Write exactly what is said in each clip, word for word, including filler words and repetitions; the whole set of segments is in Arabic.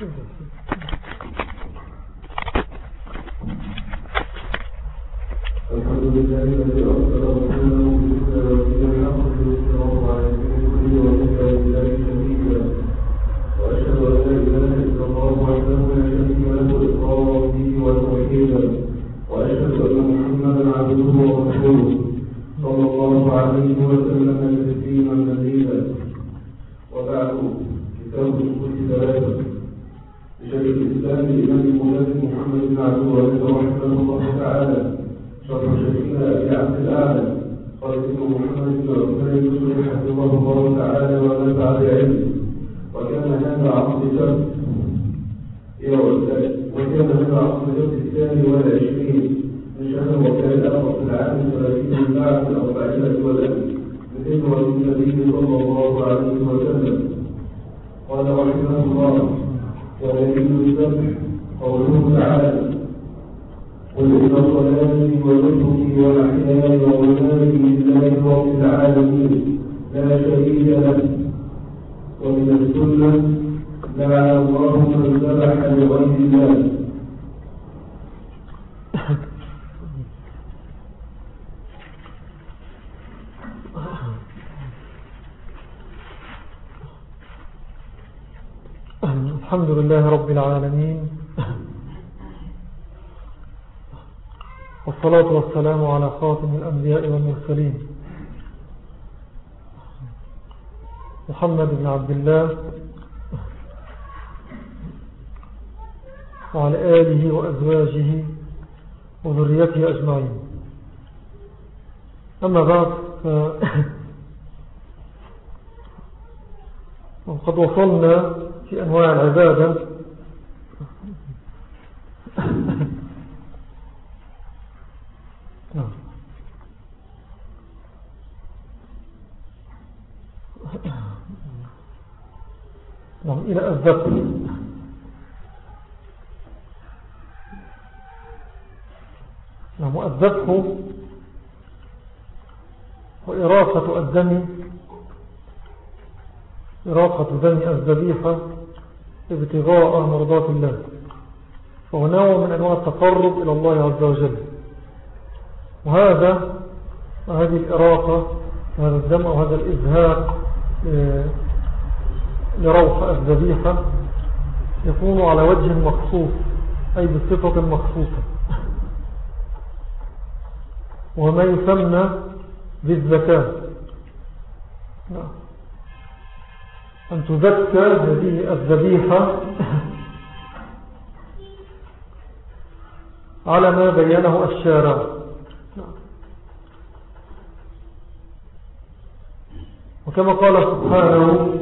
الحمد لله الذي أرسل رسوله بالهدى ودين الحق ليظهره على الدين كله وكفى بالله شهيدا وأشهد أن لا إله إلا الله وحده لا شريك له إقرارا به وتوحيدا وأشهد أن محمدا عبده ورسوله صلى الله عليه وسلم تسليما مزيدا وبعد كتاب الأصول ثلاثة لشيخ الإسلام الإمام المجدد محمد بن عبد الوهاب رحمه الله تعالى شرح شيخنا أبي عبد الأعلى قال ابن محمد بن عثمان يسري حفظه الله تعالى ونفع بعلمه وكان هذا عقد سبت وكان هذا عقد سبت الثاني والعشرين من شهر وكان الأخر في العام الثلاثين من بعد الأربعين والألف بذكر النبي صلى الله عليه وسلم قال رحمه الله ودليل السبت قوله تعالى قل إن صلاتي ونسكي ومحياي ومماتي لله رب العالمين لا شريك له ومن السنة لعن الله من ذبح لغير الله. الحمد لله رب العالمين والصلاة والسلام على خاتم الأنبياء والمرسلين محمد بن عبد الله وعلى آله وأزواجه وذريته أجمعين. أما بعد وقد وصلنا في أنواع العبادة نعم إلى الذبح. نعم الذبح وإراقة الدم إراقة دم الذبيحة ابتغاء مرضات الله، وهو نوع من أنواع التقرب إلى الله عز وجل. وهذا وهذه الإراقة وهذا الدم وهذا الإزهاق لروح الذبيحة يكون على وجه مخصوص أي بصفة مخصوصة، وما يسمى بالزكاة، أن تزكى هذه الذبيحة على ما بينه الشارع. وكما قال سبحانه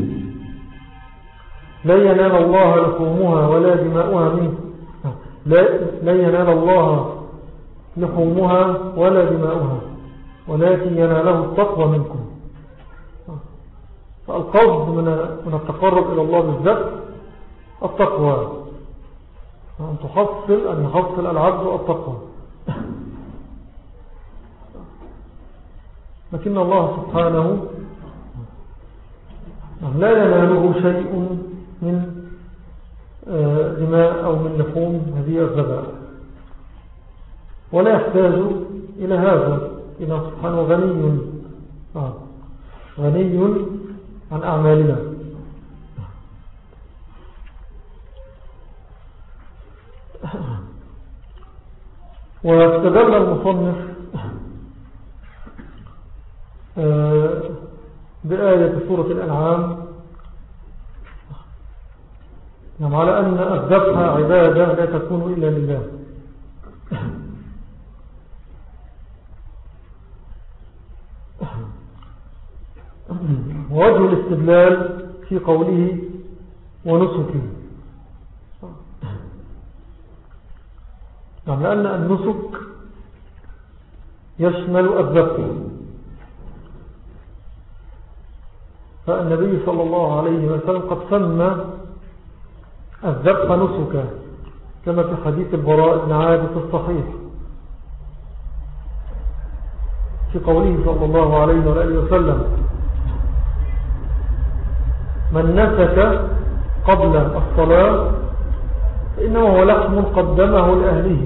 لا ينال الله لحومها ولا دماؤها منه لا ينال الله لحومها ولا دماؤها ولكن يناله التقوى منكم. فالقصد من التقرب إلى الله بالذات التقوى، أن تحصل أن يحصل العبد التقوى. لكن الله سبحانه لا يناله شيء من دماء أو من لحوم هذه الذبائح، ولا يحتاج إلى هذا، إنه سبحانه غني آه غني عن أعمالنا. واستدل المصنف بآية سورة الأنعام على أن الذبح عبادة لا تكون إلا لله. ووجه الاستدلال في قوله ونسكه، يعني لأن النسك يشمل الذبح، فالنبي صلى الله عليه وسلم قد سمى الذبح نسكا كما في حديث البراء بن عازب الصحيح في قوله صلى الله عليه وآله وسلم من نسك قبل الصلاة فإنه هو لحم قدمه لأهله،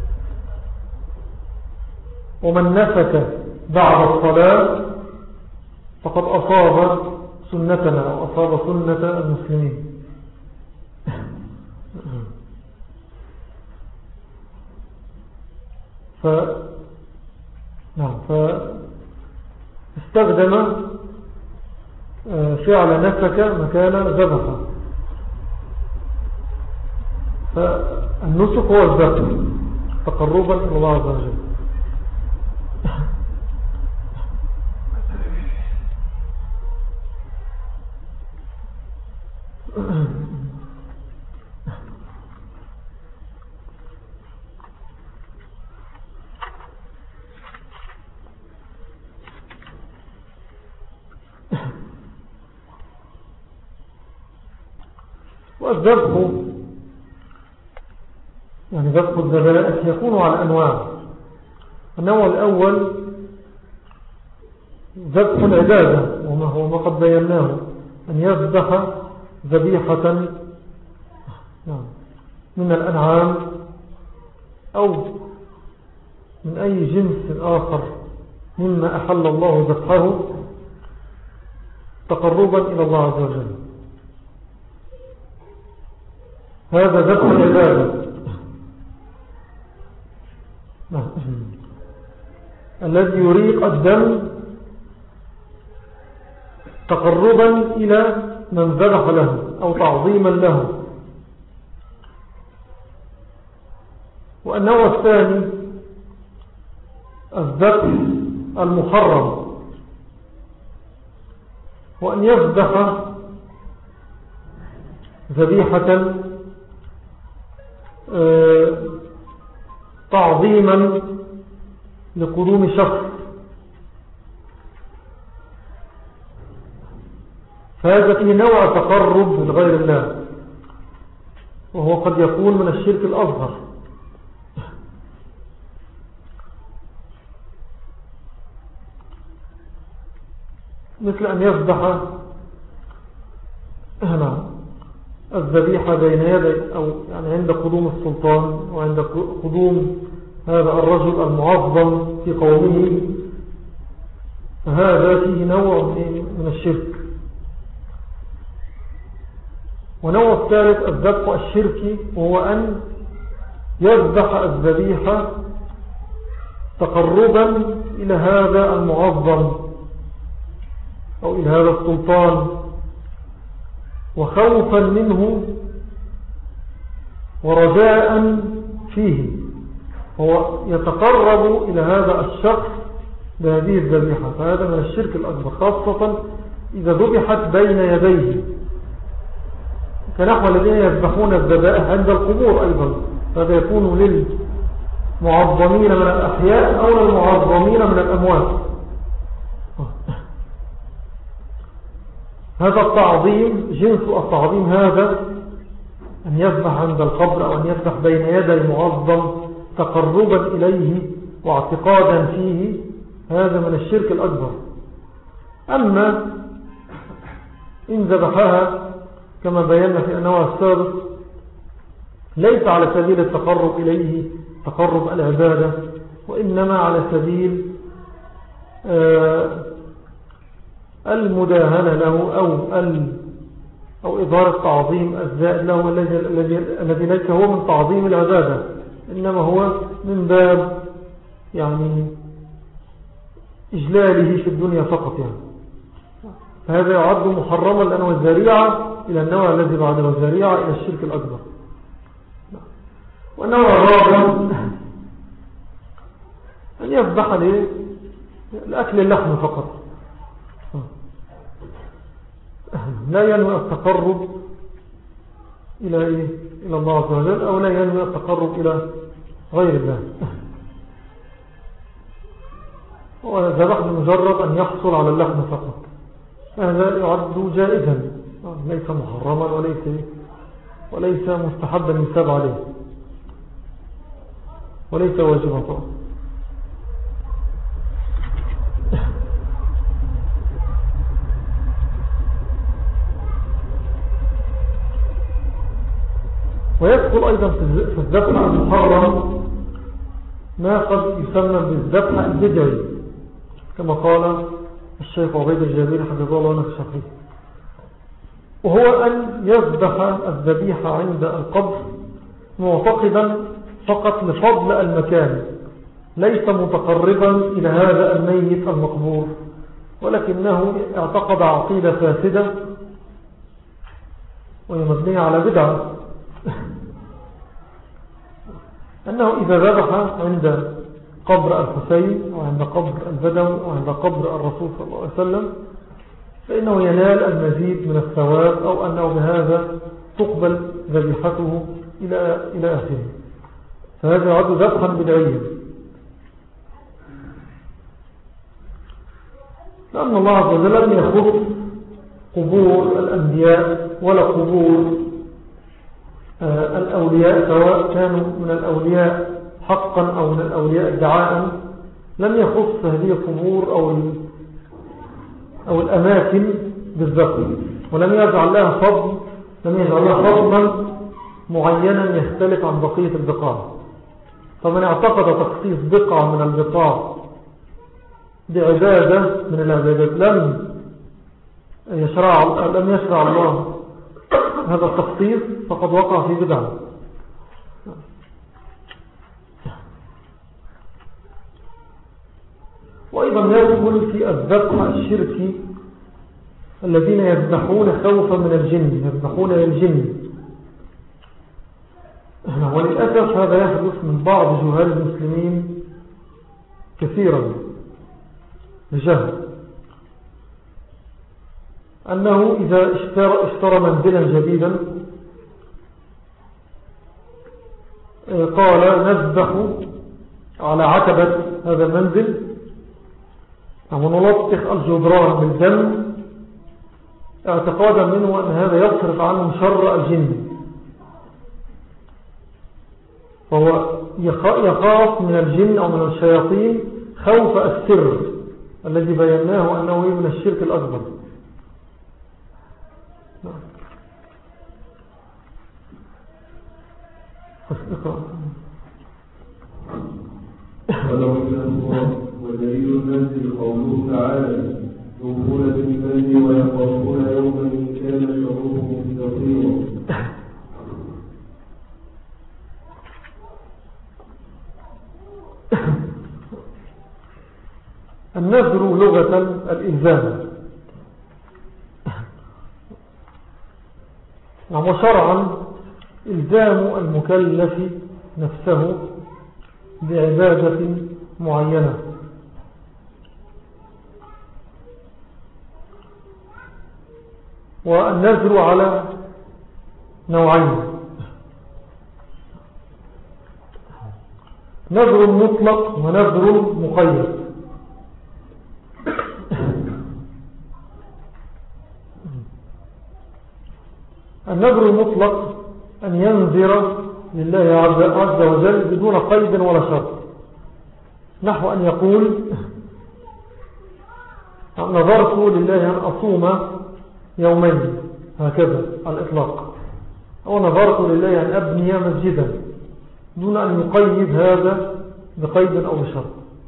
ومن نسك بعد الصلاة فقد أصاب سنتنا أو أصاب سنة المسلمين. ف نعم فاستخدم فعل نسك مكان ذبح. فالنسك هو الذبح تقربا إلى الله عز وجل. والذبح يعني ذبح الذبائح يكون على أنواع. النوع الأول ذبح العبادة، وما هو ما قد بيناه، أن يذبح ذبيحة من الأنعام أو من أي جنس آخر مما أحل الله ذبحه تقربا إلى الله عز وجل. هذا ذبح العبادة الذي يريق الدم تقربا إلى من ذبح له أو تعظيما له. والنوع الثاني الذبح المحرم، وأن يذبح ذبيحة تعظيما لقدوم شخص، فهذا فيه نوع تقرب لغير الله، وهو قد يكون من الشرك الأصغر. مثل أن يذبح الذبيحة بين يدي أو يعني عند قدوم السلطان وعند قدوم هذا الرجل المعظم في قومه، فهذا فيه نوع من الشرك. ونوع الثالث الذبح الشركي، وهو أن يذبح الذبيحة تقربا إلى هذا المعظم أو إلى هذا السلطان، وخوفا منه ورجاء فيه، هو يتقرب إلى هذا الشخص بهذه الذبيحة، فهذا من الشرك الأكبر، خاصة إذا ذبحت بين يديه، كنحو الذين يذبحون الذبائح عند القبور أيضا، هذا يكون للمعظمين من الأحياء أو للمعظمين من الأموات. هذا التعظيم جنس التعظيم هذا، أن يذبح عند القبر أو أن يذبح بين يدي المعظم تقربا إليه واعتقادا فيه، هذا من الشرك الأكبر. أما إن ذبحها كما بينا في النوع السابق ليس على سبيل التقرب إليه تقرب العبادة، وإنما على سبيل المداهنة له أو أو إظهار تعظيم الزائد له، الذي ليس هو من تعظيم العبادة، إنما هو من باب يعني إجلاله في الدنيا فقط يعني. فهذا يعد محرما لأنه الذريعة إلى النوع الذي بعده، الذريعة إلى الشرك الأكبر. والنوع الرابع أن يذبح لأكل اللحم فقط، لا ينوي التقرب إلى إيه؟ إلى الله عز وجل، أو لا ينوي التقرب إلى غير الله، وذبح بمجرد أن يحصل على اللحم فقط، هذا يعد جائزا، ليس محرما وليس وليس مستحبا يثاب عليه، وليس واجبا طبعا. ويدخل أيضا في الذبح المحرم ما قد يسمى بالذبح البدعي كما قال الشيخ عبيد الجابري حفظه الله عنه في شرحه، وهو أن يذبح الذبيحة عند القبر معتقدا فقط لفضل المكان، ليس متقربا إلى هذا الميت المقبور، ولكنه اعتقد عقيدة فاسدة وهي مبنية على بدعة أنه إذا ذبح عند قبر الحسين وعند قبر البدوي وعند قبر الرسول صلى الله عليه وسلم فإنه ينال المزيد من الثواب، أو أنه بهذا تقبل ذبيحته إلى إلى آخره. فهذا يعد ذبحا بدعيا، لأن الله عز وجل لم يخص قبور الأنبياء ولا قبور الأولياء، سواء كانوا من الأولياء حقا أو من الأولياء ادعاء، لم يخص هذه القبور أو أو الأماكن بالذكر، ولم يجعل لها فضل لم يجعل لها فضلا معينا يختلف عن بقية البقاع. فمن اعتقد تخصيص بقعة من البقاع بعبادة من العبادات لم يشرع لم يشرع الله هذا التخصيص فقد وقع في بدعة. وأيضا يدخل في الذبح الشركي الذين يذبحون خوفا من الجن، يذبحون للجن، وللأسف هذا يحدث من بعض جهال المسلمين كثيرا بجهل، أنه إذا اشترى, اشترى منزلا جديدا قال نذبح على عتبة هذا المنزل ونلطخ الجدران بالدم اعتقادا منه أن هذا يصرف عنه شر الجن، فهو يخاف من الجن أو من الشياطين خوف السر الذي بيناه أنه من الشرك الأكبر. ودليل المنزل قوله تعالى يوفون بالمنزل ويخافون يوما كان شره مستطيرا. النذر لغة الإلزام، وشرعا إلزام المكلف نفسه بعبادة معينة. والنذر على نوعين: نذر مطلق ونذر مقيد. النذر المطلق أن ينذر لله عز وجل بدون قيد ولا شرط، نحو أن يقول نذرت لله أن أصوم يومين هكذا على الإطلاق، أو نذرت لله أن أبني مسجدا دون أن يقيد هذا بقيد أو بشرط.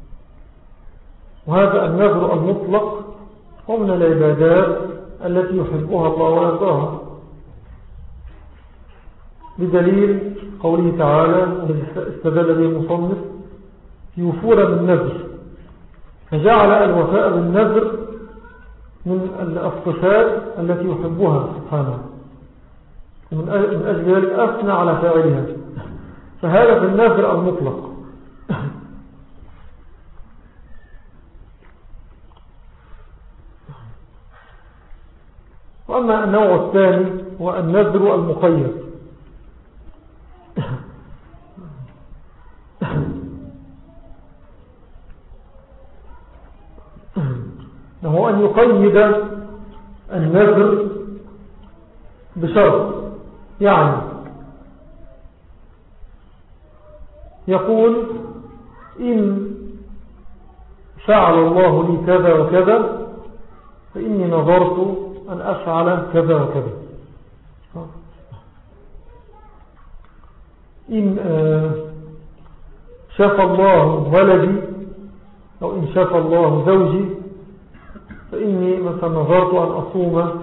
وهذا النذر المطلق هو من العبادات التي يحبها الله ويرضاها، بدليل قوله تعالى الذي استدل به المصنف يوفون بالنذر، فجعل الوفاء بالنذر من الصفات التي يحبها سبحانه، ومن أجل ذلك أثنى على فاعلها، فهذا في النذر المطلق. وأما النوع الثاني هو النذر المقيد، وهو أن يقيد النذر بشرط، يعني يقول إن فعل الله لي كذا وكذا فإني نظرت أن أفعل كذا وكذا. إن شاف الله ولدي أو إن شاف الله زوجي فإني مثلا نظرت أن أصوم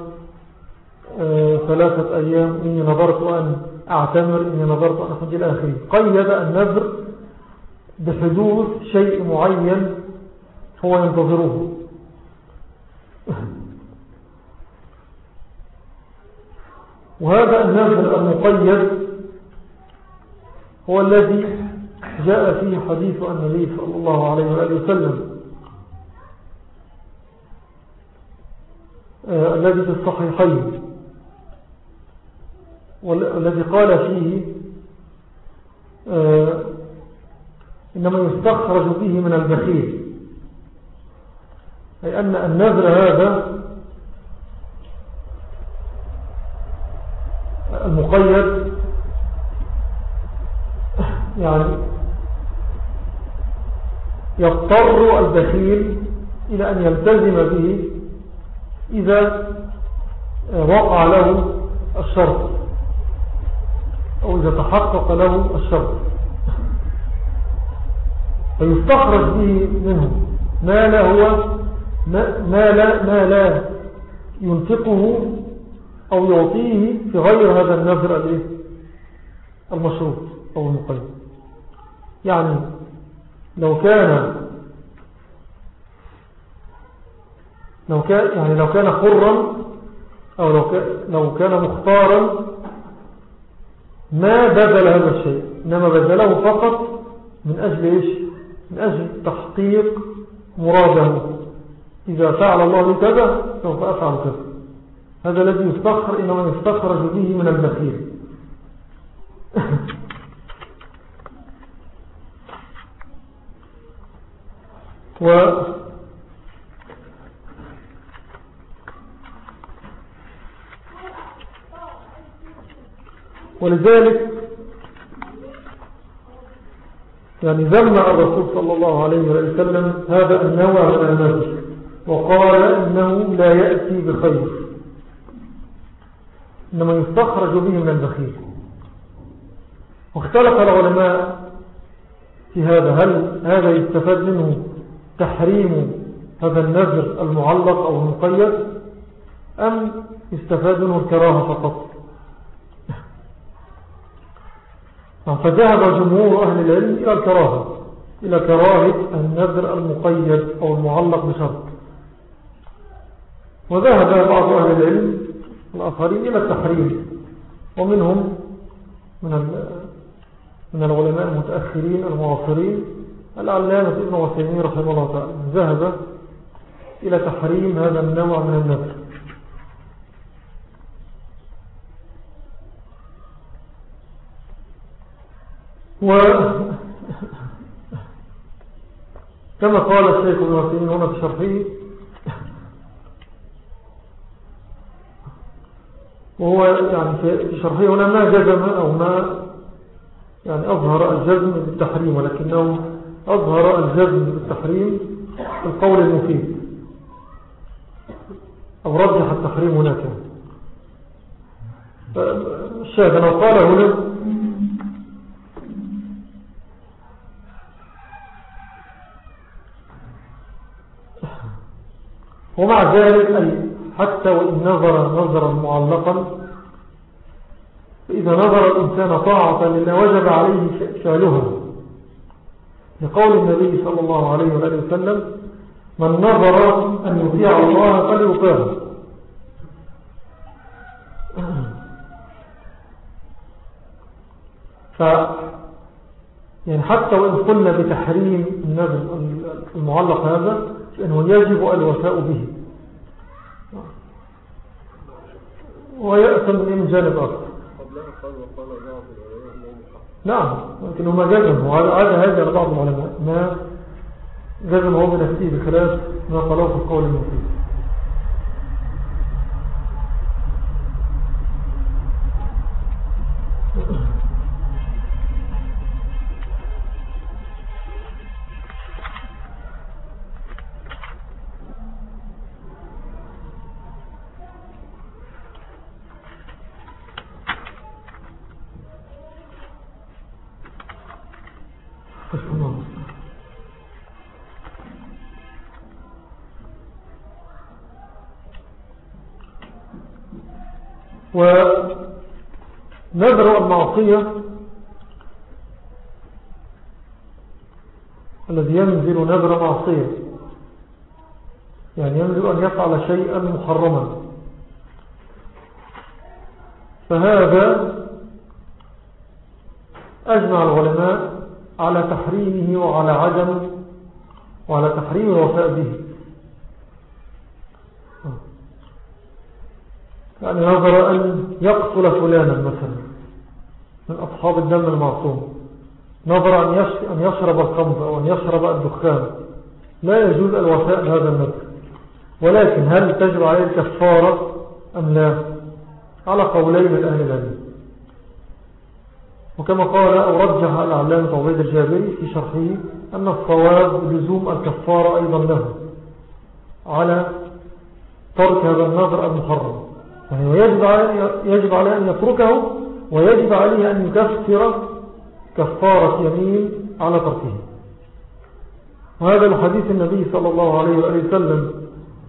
ثلاثة أيام، إني نظرت أن أعتمر، إني نظرت أن أخذ إلى آخره. قيد النذر بحدوث شيء معين هو ينتظره. وهذا النذر المقيد هو الذي جاء فيه حديث النبي صلى الله عليه وآله وسلم آه الذي في الصحيحين، والذي قال فيه آه إنما يستخرج به من البخيل، أي أن النذر هذا المقيد يعني يضطر البخيل إلى أن يلتزم به إذا وقع له الشرط أو إذا تحقق له الشرط، فيستخرج به منه ما لا هو ما لا, ما لا ينفقه أو يعطيه في غير هذا النذر المشروط أو المقيد. يعني لو كان لو كان يعني لو كان حرا أو لو كان, لو كان مختارا ما بذل هذا الشيء، إنما بذله فقط من أجل إيش؟ من أجل تحقيق مراده. إذا فعل الله كذا سوف أفعل كذا. هذا الذي يستخرج، إنما يستخرج به من البخيل. و ولذلك يعني ذم الرسول صلى الله عليه وسلم هذا النوع من النذر وقال إنه لا يأتي بخير، إنما يستخرج به من البخيل. واختلف العلماء في هذا، هل هذا يستفاد منه تحريم هذا النذر المعلق أو المقيد، أم يستفاد منه الكراهة فقط؟ فذهب جمهور أهل العلم إلى الكراهة، إلى كراهة النذر المقيد أو المعلق بشرط. وذهب بعض أهل العلم الآخرين إلى التحريم، ومنهم من من العلماء المتأخرين المعاصرين العلامة ابن عثيمين رحمه الله تعالى ذهب إلى تحريم هذا النوع من النذر. و كما قال الشيخ ابن عثيمين هنا في شرحه، وهو يعني في شرحه هنا ما جزم أو ما يعني أظهر الجزم بالتحريم، ولكنه أظهر الجزم بالتحريم في القول المفيد، أو رجح التحريم هناك. الشيخ لو قال هنا ومع ذلك أي حتى وإن نظر نظرا معلقا، فإذا نظر الإنسان طاعة لله وجب عليه فعلها، لقول النبي صلى الله عليه وآله وسلم: من نظر أن يطيع الله فليطيعه. ف يعني حتى وإن قلنا بتحريم النذر المعلق هذا، فإنه يجب الوفاء به، ويأثم من جانب آخر. نعم، لكنه ما جزم، وهذا هذا لبعض العلماء ما جزم هو بنفسه بخلاف ما قالوا في القول المفيد. ونذر المعصية الذي ينزل نذر معصية يعني ينزل أن يفعل شيئا محرما، فهذا أجمع العلماء على تحريمه وعلى عدم وعلى تحريم الوفاء به. يعني نظر أن يقتل فلانا مثلا من أصحاب الدم المعصوم، نظر أن يشرب الخمر أو أن يشرب الدخان، لا يجوز الوفاء بهذا النذر، ولكن هل تجب عليه الكفارة أم لا؟ على قولين من أهل العلم، وكما قال أو رجح العلامة عبيد الجابري في شرحه أن الصواب لزوم الكفارة أيضا له على ترك هذا النذر المحرم، يعني يجب عليه, يجب عليه أن يتركه، ويجب عليه أن يكفر كفارة يمين على تركه. وهذا الحديث النبي صلى الله عليه وآله وسلم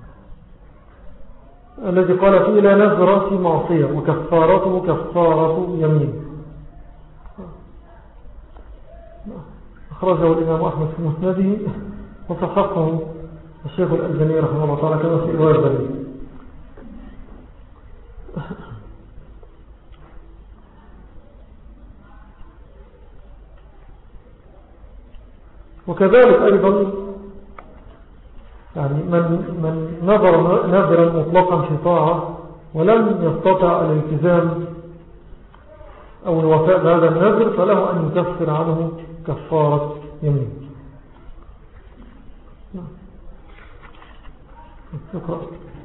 الذي قال فيه لا نذر في معصية وكفارته كفارة يمين، أخرجه الإمام أحمد في مسنده وصححه الشيخ الألباني رحمه الله تعالى كما في الوازن. وكذلك أيضا يعني من, من نظر نذرا مطلقا في طاعة ولم يستطع الالتزام أو الوفاء بهذا النذر فله أن يكفر عنه كفارة يمين. شكرا.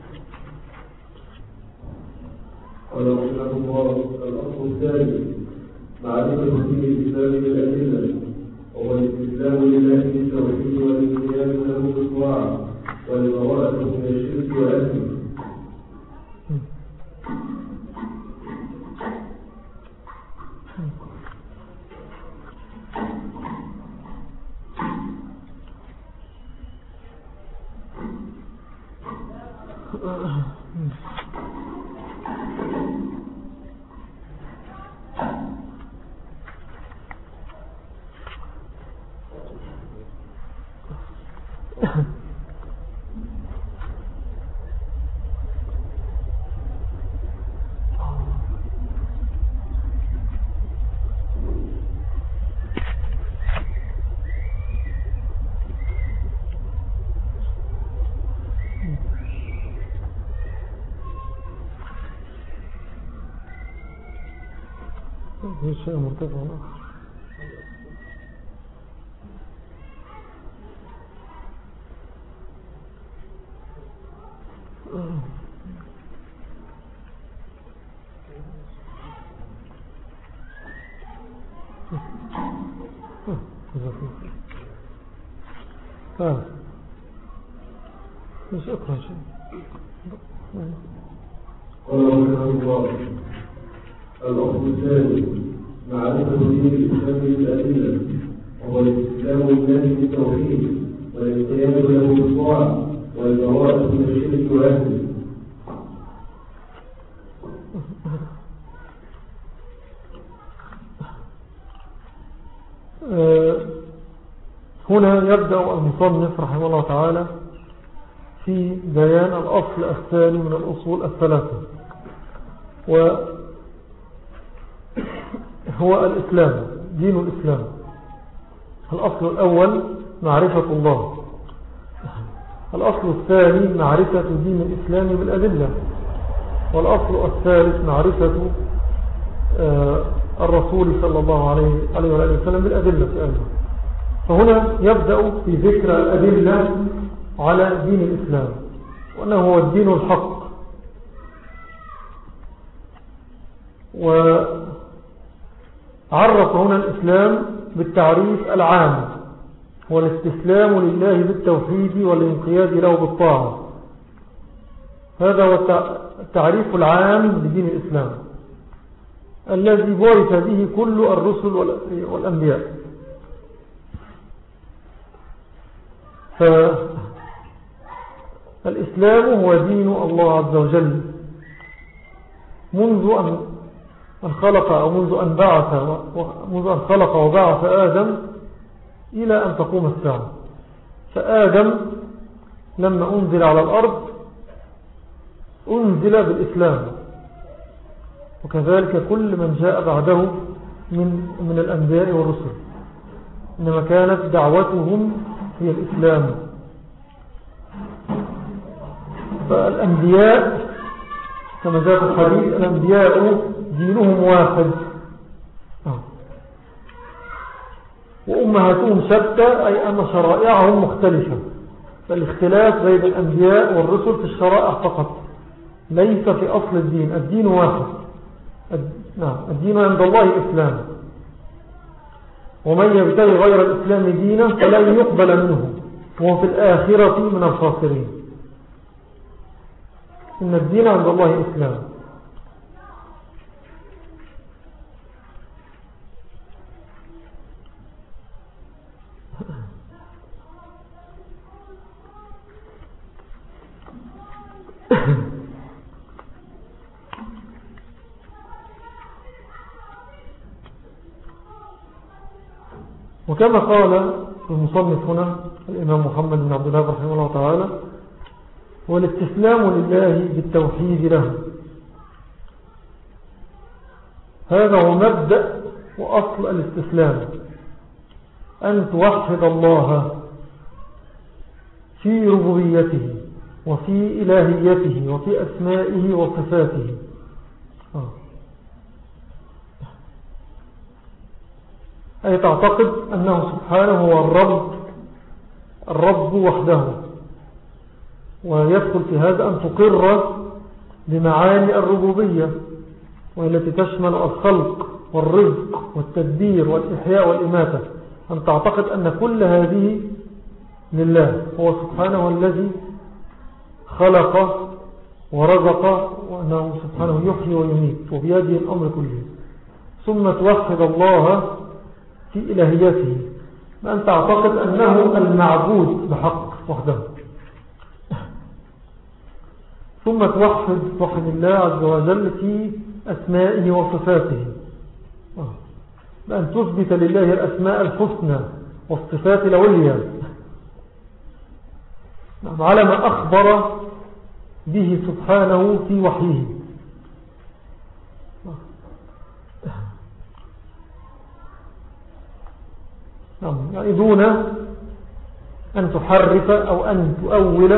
قال رحمه الله الأصل الثاني معرفة دين الإسلام بالأدلة، وهو الاستسلام لله بالتوحيد والانقياد له بالطاعة والبراءة من الشرك وأهله. هي شيء مرتفع آخر. ها مش أقرأ شيء. قال رحمه الله الأصل الثاني معرفة دين الإسلام بالأدلة، وهو الاستسلام لله بالتوحيد والانقياد له بالطاعة والبراءة من الشرك وأهله. هنا يبدأ المصنف رحمه الله تعالى في بيان الأصل الثاني من الأصول الثلاثة، وهو الإسلام، دين الإسلام. الأصل الأول معرفة الله، الأصل الثاني معرفة دين الإسلام بالأدلة، والأصل الثالث معرفة الرسول صلى الله عليه وآله وسلم بالأدلة أيضا. فهنا يبدأ في ذكر الأدلة على دين الإسلام، وأنه هو الدين الحق. وعرف هنا الإسلام بالتعريف العام، هو الاستسلام لله بالتوحيد والانقياد له بالطاعة. هذا هو التعريف العام لدين الإسلام الذي بعث به كل الرسل والأنبياء. فالإسلام هو دين الله عز وجل منذ أن أن خلق أو منذ أن بعث منذ أن خلق وبعث آدم إلى أن تقوم الساعة. فآدم لما أنزل على الأرض أنزل بالإسلام، وكذلك كل من جاء بعده من من الأنبياء والرسل، إنما كانت دعوتهم هي الإسلام. فالأنبياء كما جاء في الحديث الأنبياء دينهم واحد وأمهاتهم شتى، أي أن شرائعهم مختلفة. فالاختلاف بين الأنبياء والرسل في الشرائع فقط، ليس في أصل الدين. الدين واحد، نعم الدين عند الله الإسلام، ومن يبتغي غير الإسلام دينا فلن يقبل منه وهو في الآخرة من الخاسرين. إن الدين عند الله الإسلام. وكما قال المصنف هنا الإمام محمد بن عبد الله رحمه الله تعالى: والاستسلام لله بالتوحيد له. هذا هو مبدأ وأصل الاستسلام، أن توحد الله في ربوبيته وفي إلهيته وفي أسمائه وصفاته. آه. أي تعتقد أنه سبحانه هو الرب الرب وحده، ويدخل في هذا أن تقر بمعاني الربوبية، والتي تشمل الخلق والرزق والتدبير والإحياء والإماتة. أن تعتقد أن كل هذه لله، هو سبحانه الذي خلق ورزق، وأنه سبحانه يحيي ويميت وبيده الأمر كله. ثم توحد الله في إلهيته، بأن تعتقد أنه المعبود بحق وحده. ثم توحد توحد الله عز وجل في أسمائه وصفاته، بأن تثبت لله الأسماء الحسنى والصفات العليا على ما أخبر به سبحانه في وحيه. يعني دون أن تحرف أو أن تؤول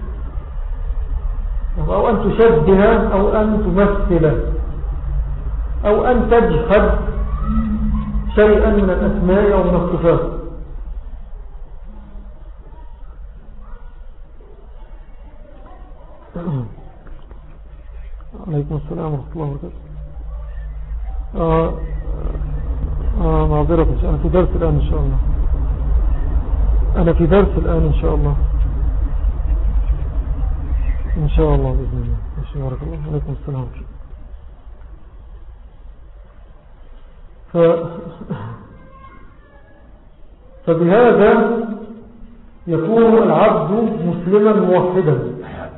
أو أن تشبه أو أن تمثل أو أن تجحد شيئا من الأسماء أو من الصفات. عليكم السلام ورحمة الله وبركاته. آه آه معذرة، أنا في درس الآن إن شاء الله. أنا في درس الآن إن شاء الله إن شاء الله بإذن الله. بارك الله. عليكم السلام. ف... فبهذا يكون العبد مسلما موحدا.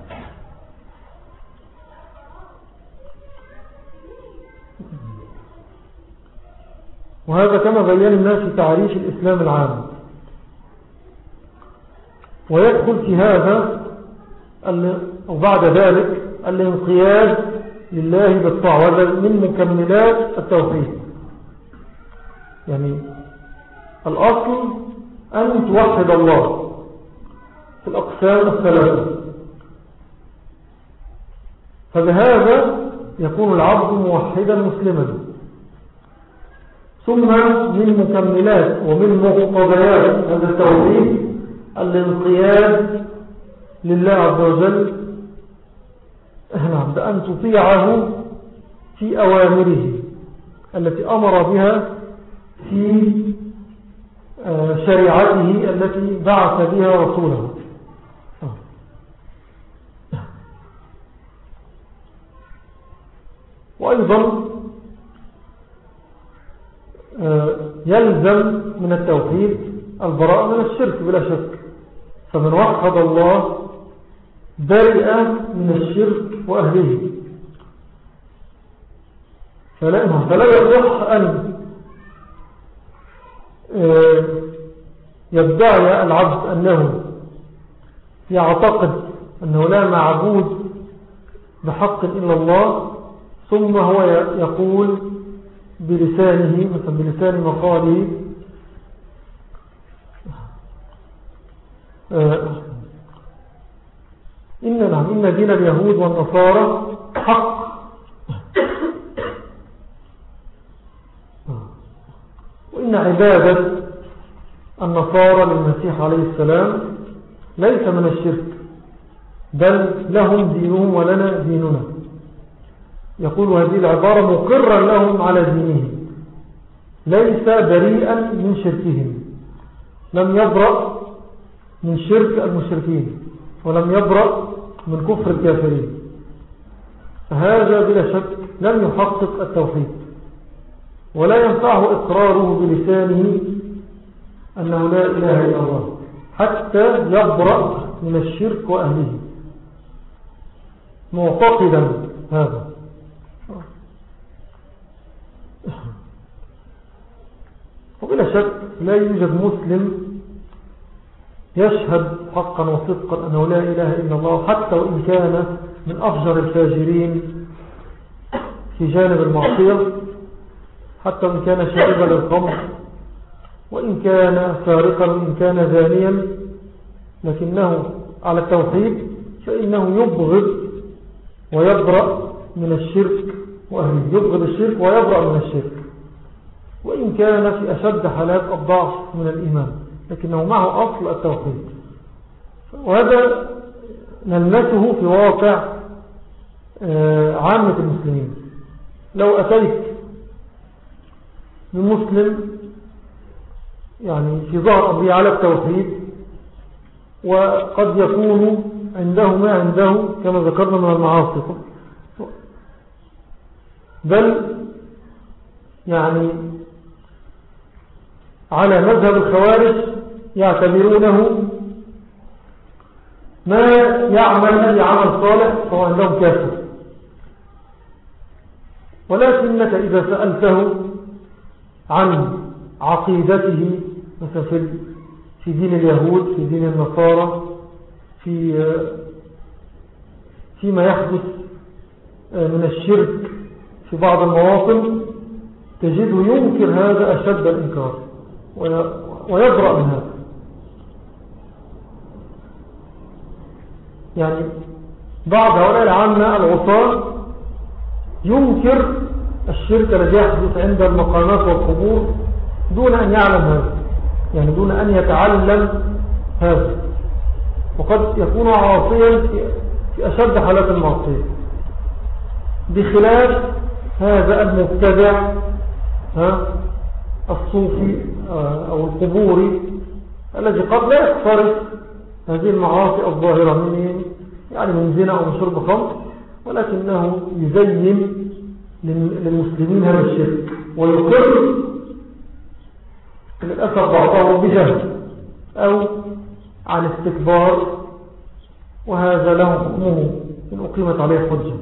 وهذا كما بينا في تعريف الإسلام العام. ويدخل في هذا وبعد ذلك الانقياد لله بالطاعة، من مكملات التوحيد. يعني الأصل أن توحد الله في الأقسام الثلاثة، فبهذا يكون العبد موحدا مسلما. ثم من مكملات ومن مقتضيات هذا التوحيد الانقياد لله عز وجل، بأن تطيعه في أوامره التي أمر بها في شريعته التي بعث بها رسوله. وأيضا يلزم من التوحيد البراءة من الشرك بلا شك. فمن وحد الله برئ من الشرك وأهله. فلا, فلا يصح أن يدعي العبد أنه يعتقد أنه لا معبود بحق إلا الله، ثم هو يقول بلسانه مثلا بلسان مقاله إن نعم إن دين اليهود والنصارى حق، وإن عبادة النصارى للمسيح عليه السلام ليس من الشرك، بل لهم دينهم ولنا ديننا. يقول هذه العبارة مقرا لهم على دينهم، ليس بريئا من شركهم، لم يبرأ من شرك المشركين ولم يبرأ من كفر الكافرين. فهذا بلا شك لم يحقق التوحيد، ولا ينفعه إقراره بلسانه أنه لا إله إلا الله حتى يبرأ من الشرك وأهله معتقدا هذا. وبلا شك لا يوجد مسلم يشهد حقا وصدقا أنه لا إله إلا الله حتى وإن كان من أفجر الفاجرين في جانب المعصية، حتى وإن كان شاربا للخمر، وإن كان سارقا، وإن كان زانيا، لكنه على التوحيد فإنه يبغض ويبرأ من الشرك وأهله، يبغض الشرك ويبرأ من الشرك، وإن كان في أشد حالات الضعف من الإيمان، لكنه معه أصل التوحيد. وهذا نلمسه في واقع عامة المسلمين. لو أتيت من مسلم يعني في ظهر أمره على التوحيد، وقد يكون عنده ما عنده كما ذكرنا من المعاصي، بل يعني على مذهب الخوارج يعتبرونه ما يعمل أي عمل صالح فهو عندهم كافر. ولكنك إذا سألته عن عقيدته مثلا في دين اليهود، في دين النصارى، في فيما يحدث من الشرك في بعض المواطن، تجده ينكر هذا أشد الإنكار ويبرأ من هذا. يعني بعض هؤلاء العامة العصاة ينكر الشرك الذي يحدث عند المقامات والقبور دون أن يعلم هذا، يعني دون أن يتعلم هذا، وقد يكون عاصيا في أشد حالات المعصية، بخلاف هذا المبتدع الصوفي أو القبوري الذي قد لا يقترف هذه المعاصي الظاهرة من يعني من زنا أو من شرب خمر، ولكنه يزين للمسلمين هذا الشرك ويقر للأسف بعضهم بجهل أو عن استكبار، وهذا له حكمه إن أقيمت عليه حجة.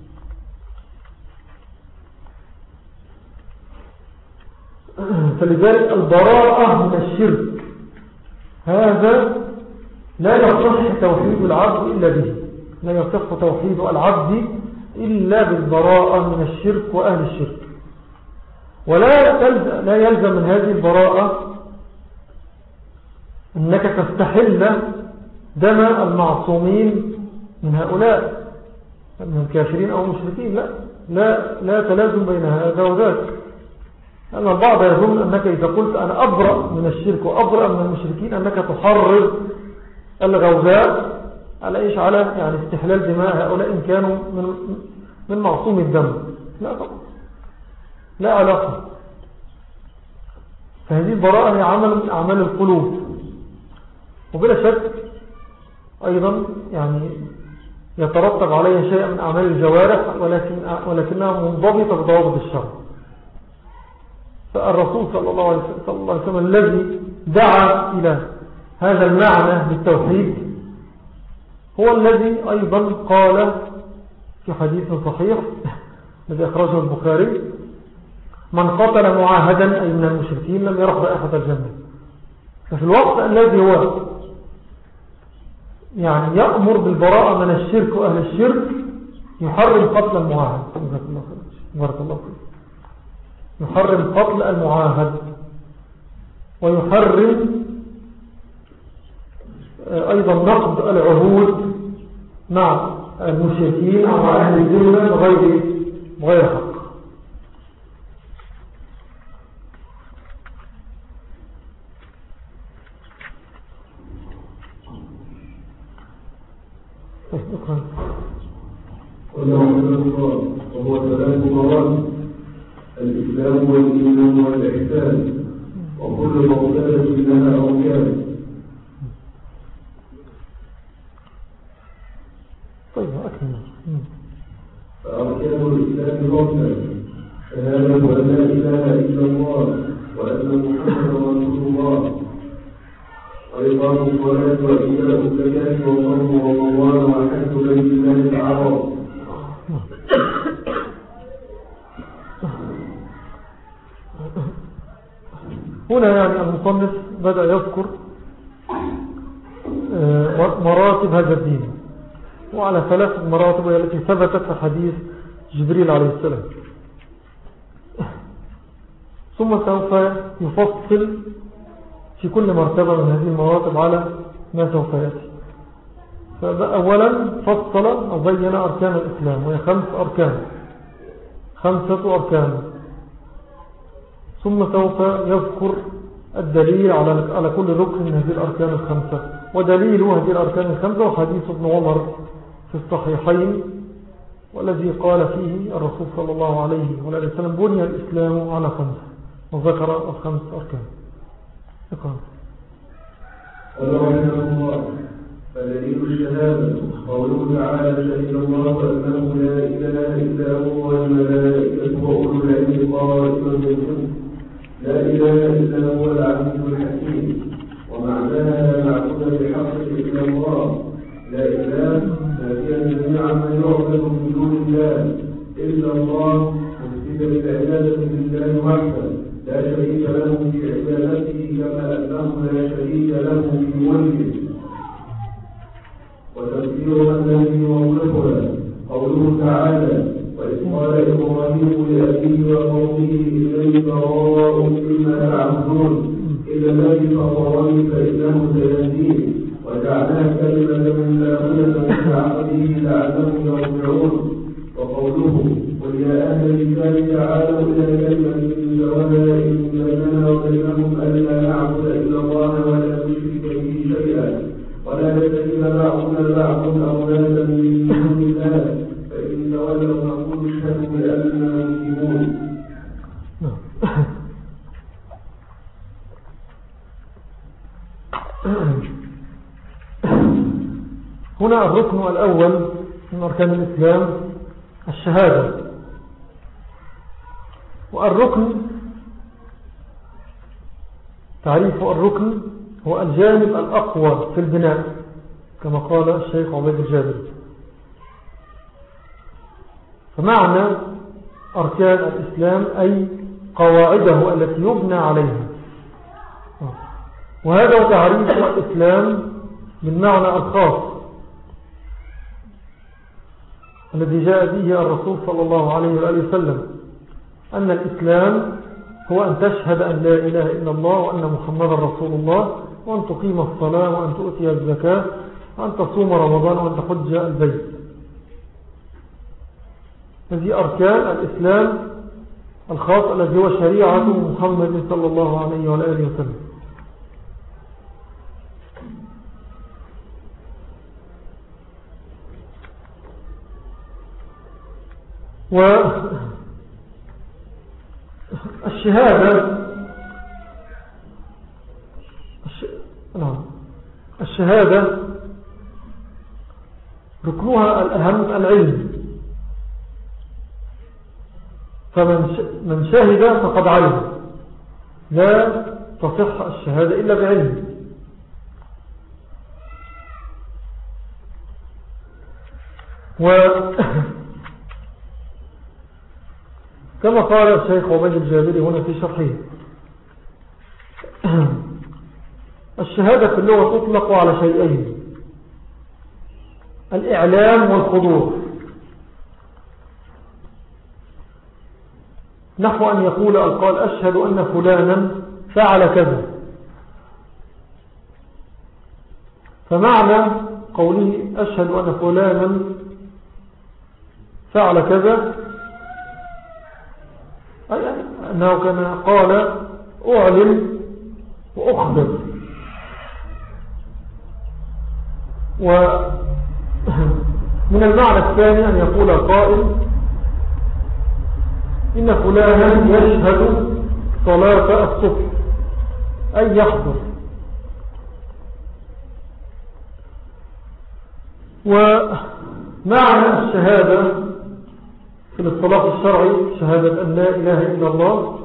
فلذلك البراءة من الشرك هذا لا يصح توحيد العبد إلا به، لا يصح توحيد العبد إلا بالبراءة من الشرك وأهل الشرك. ولا لا يلزم من هذه البراءة أنك تستحل دم المعصومين من هؤلاء من الكافرين أو المشركين، لا لا, لا تلازم بين هذا وذاك. لأن البعض يظن أنك إذا قلت أنا أبرأ من الشرك وأبرأ من المشركين أنك تحرض الغوزاء على إيش، على يعني استحلال دماء هؤلاء إن كانوا من, من معصوم الدم. لا طبعا، لا علاقة. فهذه البراءة هي عمل من أعمال القلوب، وبلا شك أيضا يعني يترتب عليها شيء من أعمال الجوارح، ولكن ولكنها منضبطة بضوابط الشرع. فالرسول صلى الله عليه وسلم الذي دعا إلى هذا المعنى للتوحيد هو الذي أيضا قال في حديث صحيح الذي أخرجه البخاري: من قتل معاهدا أي من المشركين لم يرح رائحة الجنة. ففي الوقت الذي هو يعني يأمر بالبراءة من الشرك وأهل الشرك يحرم قتل المعاهد. بارك الله فيك. يحرم قتل المعاهد ويحرم أيضا نقض العهود مع المشركين أو مع أهل الذمة بغير بغير حق. اقرأ. وهو ثلاث مرات: الإسلام والإيمان والإحسان، وكل مرتبة لها أركان. طيب أكمل. فأركان الإسلام خمسة: شهادة أن لا إله إلا الله وأن محمدا رسول الله، وإقام الصلاة وإيتاء الزكاة وصوم رمضان وحج بيت الله الحرام. هنا يعني المصنف بدأ يذكر مراتب هذا الدين، وعلى ثلاث مراتب التي ثبتت في حديث جبريل عليه السلام. ثم سوف يفصل في كل مرتبة من هذه المراتب على ما سوف يأتي. فأولا فصل أو بين أركان الإسلام، وهي خمس أركان خمسة أركان. ثم سوف يذكر الدليل على كل ركن من هذه الأركان الخمسة، ودليل هذه الأركان الخمسة وحديث ابن عمر في الصحيحين، والذي قال فيه الرسول صلى الله عليه وسلم: بني الإسلام على خمسة، وذكر الخمس أركان. اقرأ. الله. فدليل الشهادة قوله تعالى: شهد الله أنه لا إله إلا هو والملائكة وأولو العلم قائما بالقسط، لا إله إلا هو العزيز الحكيم. ومعناها لا معبود بحق إلا الله، لا إله نافيا جميع ما يعبد من دون الله إلا الله، مثبتا العبادة لله وحده لا شريك له في عبادته، كما أنه لا شريك له في ملكه. وتفسير الذي يوصفها قوله تعالى: وإذ قال إبراهيم لأبيه وقومه إنني براء مما تعبدون إلا الذي فطرني فإنه سيهدين، وجعلها كلمة باقية في عقبه لعلهم يرجعون. وقوله: قل يا أهل الكتاب تعالوا إلى كلمة سواء بيننا وبينهم ألا نعبد إلا الله ولا نشرك به شيئا ولا يتخذ بعضنا بعضا أولادا من دون الله، فإن تولوا فقولوا اشهدوا بأننا مسلمون. هنا الركن الأول من أركان الإسلام الشهادة. والركن تعريف الركن هو الجانب الأقوى في البناء، كما قال الشيخ عبيد الجابر. فمعنى أركان الإسلام أي قواعده التي يبنى عليها، وهذا هو تعريف الإسلام بالمعنى الخاص الذي جاء به الرسول صلى الله عليه وآله وسلم، أن الإسلام هو أن تشهد أن لا إله إلا الله وأن محمد رسول الله، وأن تقيم الصلاة وأن تؤتي الزكاة وأن تصوم رمضان وأن تحج البيت. هذه أركان الإسلام الخاص الذي هو شريعة محمد صلى الله عليه وآله وسلم. والشهادة نعم الشهادة ركنها الأهم العلم، فمن شهد فقد علم، لا تصح الشهادة إلا بعلم. كما قال الشيخ عبيد الجابري هنا في شرحه، الشهادة في اللغة تطلق على شيئين: الإعلام والحضور. نحو أن يقول القائل أشهد أن فلانا فعل كذا، فمعنى قوله أشهد أن فلانا فعل كذا أي أنه كان قال أعلم وأخبر. ومن المعنى الثاني أن يقول القائل إن فلانا يشهد صلاة الصبح أي يحضر. ومعنى الشهادة في الاصطلاح الشرعي شهادة أن لا إله إلا الله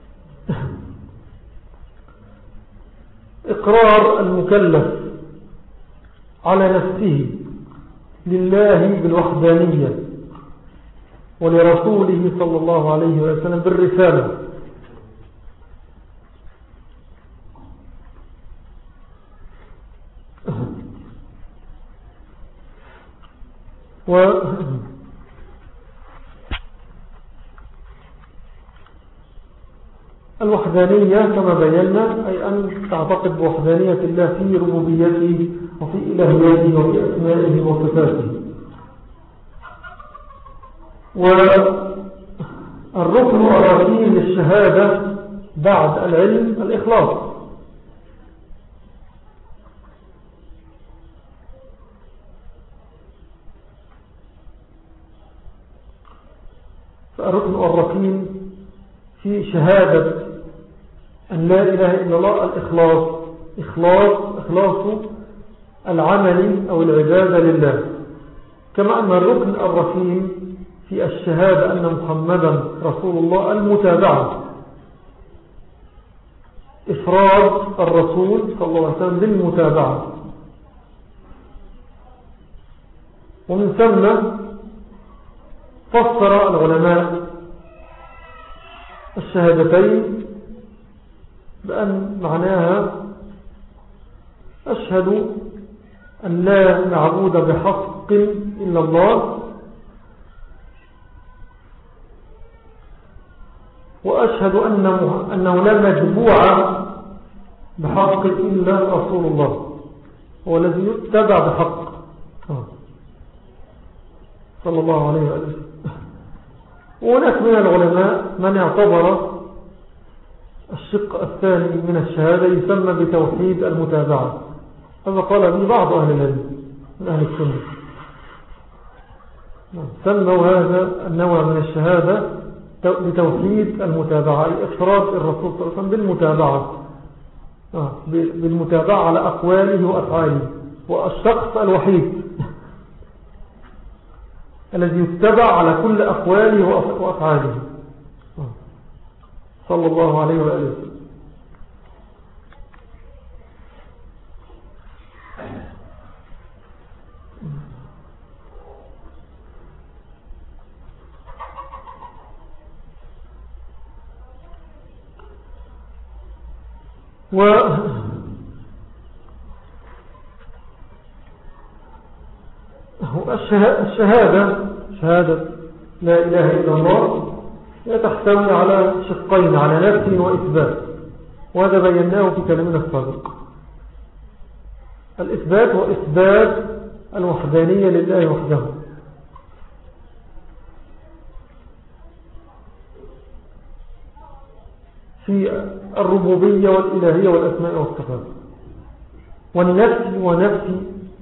إقرار المكلف على نفسه لله بالوحدانية ولرسوله صلى الله عليه وسلم بالرسالة، و الوحدانية كما بينا أي أن تعتقد بوحدانية الله في ربوبيته وفي إلهيته وفي أسمائه وصفاته. والركن الرئيسي للشهادة بعد العلم الإخلاص. فالركن الرئيسي في شهادة أن لا إله إلا الله الإخلاص، إخلاص إخلاص العمل أو العبادة لله. كما أن الركن الرئيسي في الشهادة أن محمدا رسول الله المتابعة، إفراد الرسول صلى الله عليه وسلم بالمتابعة. ومن ثم فسر العلماء الشهادتين بأن معناها أشهد أن لا معبود بحق إلا الله، وأشهد أنه لا مجبوع بحق إلا رسول الله هو الذي يتبع بحق صلى الله عليه وسلم. وهناك من العلماء من اعتبر الشق الثاني من الشهادة يسمى بتوحيد المتابعة. هذا قال به بعض أهل العلم من أهل السنة، سموا هذا النوع من الشهادة بتوحيد المتابعة، أي إفراد الرسول صلى الله عليه وسلم بالمتابعة، بالمتابعة على أقواله وأفعاله، والشخص الوحيد الذي يتبع على كل أقواله وأفعاله صلى الله عليه وآله. والشهادة شهادة لا إله إلا الله تحتوي على شقين، على نفي وإثبات، وهذا بيناه في كلامنا السابق. الإثبات هو إثبات الوحدانية لله وحده، في الربوبية والإلهية والأسماء والصفات. والنفي ونفي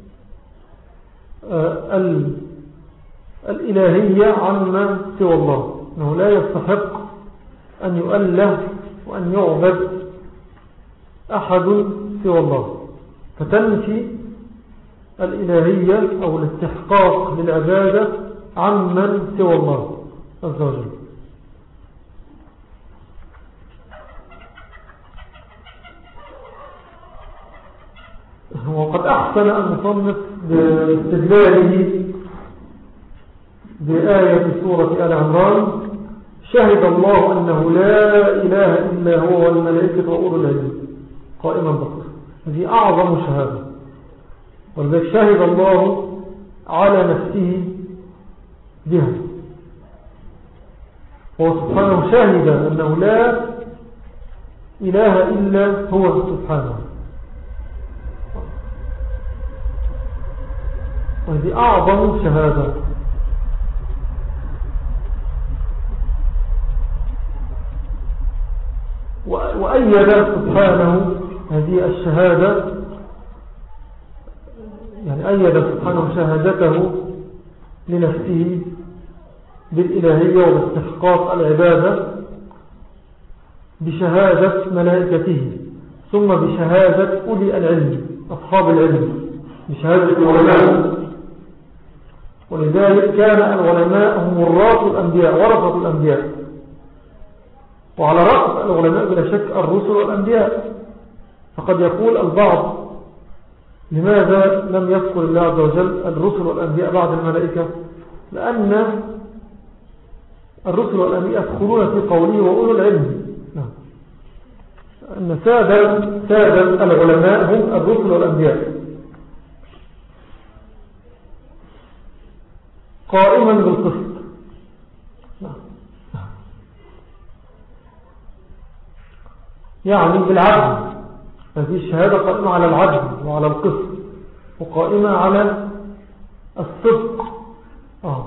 الإلهية عما سوى الله، أنه لا يستحق أن يؤله وأن يعبد أحد سوى الله، فتنفي الإلهية أو الاستحقاق للعبادة عمن سوى الله عز وجل. وقد أحسن المصنف باستدلاله بآية سورة آل عمران: شهد الله أنه لا إله إلا هو والملائكة وأولو العلم قائما بالقسط. هذه أعظم شهادة، ولذلك شهد الله على نفسه بها، هو سبحانه شهد أنه لا إله إلا هو سبحانه. وهذه أعظم شهادة. وأيد سبحانه هذه الشهادة، يعني أيد سبحانه شهادته لنفسه بالإلهية وباستحقاق العبادة بشهادة ملائكته، ثم بشهادة أولي العلم أصحاب العلم، بشهادة العلماء. ولذلك كان العلماء هم ورثة الأنبياء ورثة الأنبياء، وعلى رأس العلماء بلا شك الرسل والأنبياء. فقد يقول البعض: لماذا لم يذكر الله عز وجل الرسل والأنبياء بعد الملائكة؟ لأن الرسل والأنبياء يدخلون في قوله وأولو العلم. أن سادة سادة العلماء هم الرسل والأنبياء قائما بالقسط. يعني بالعدل، هذه الشهادة قائمة على العدل وعلى القسط، وقائمة على الصدق. آه.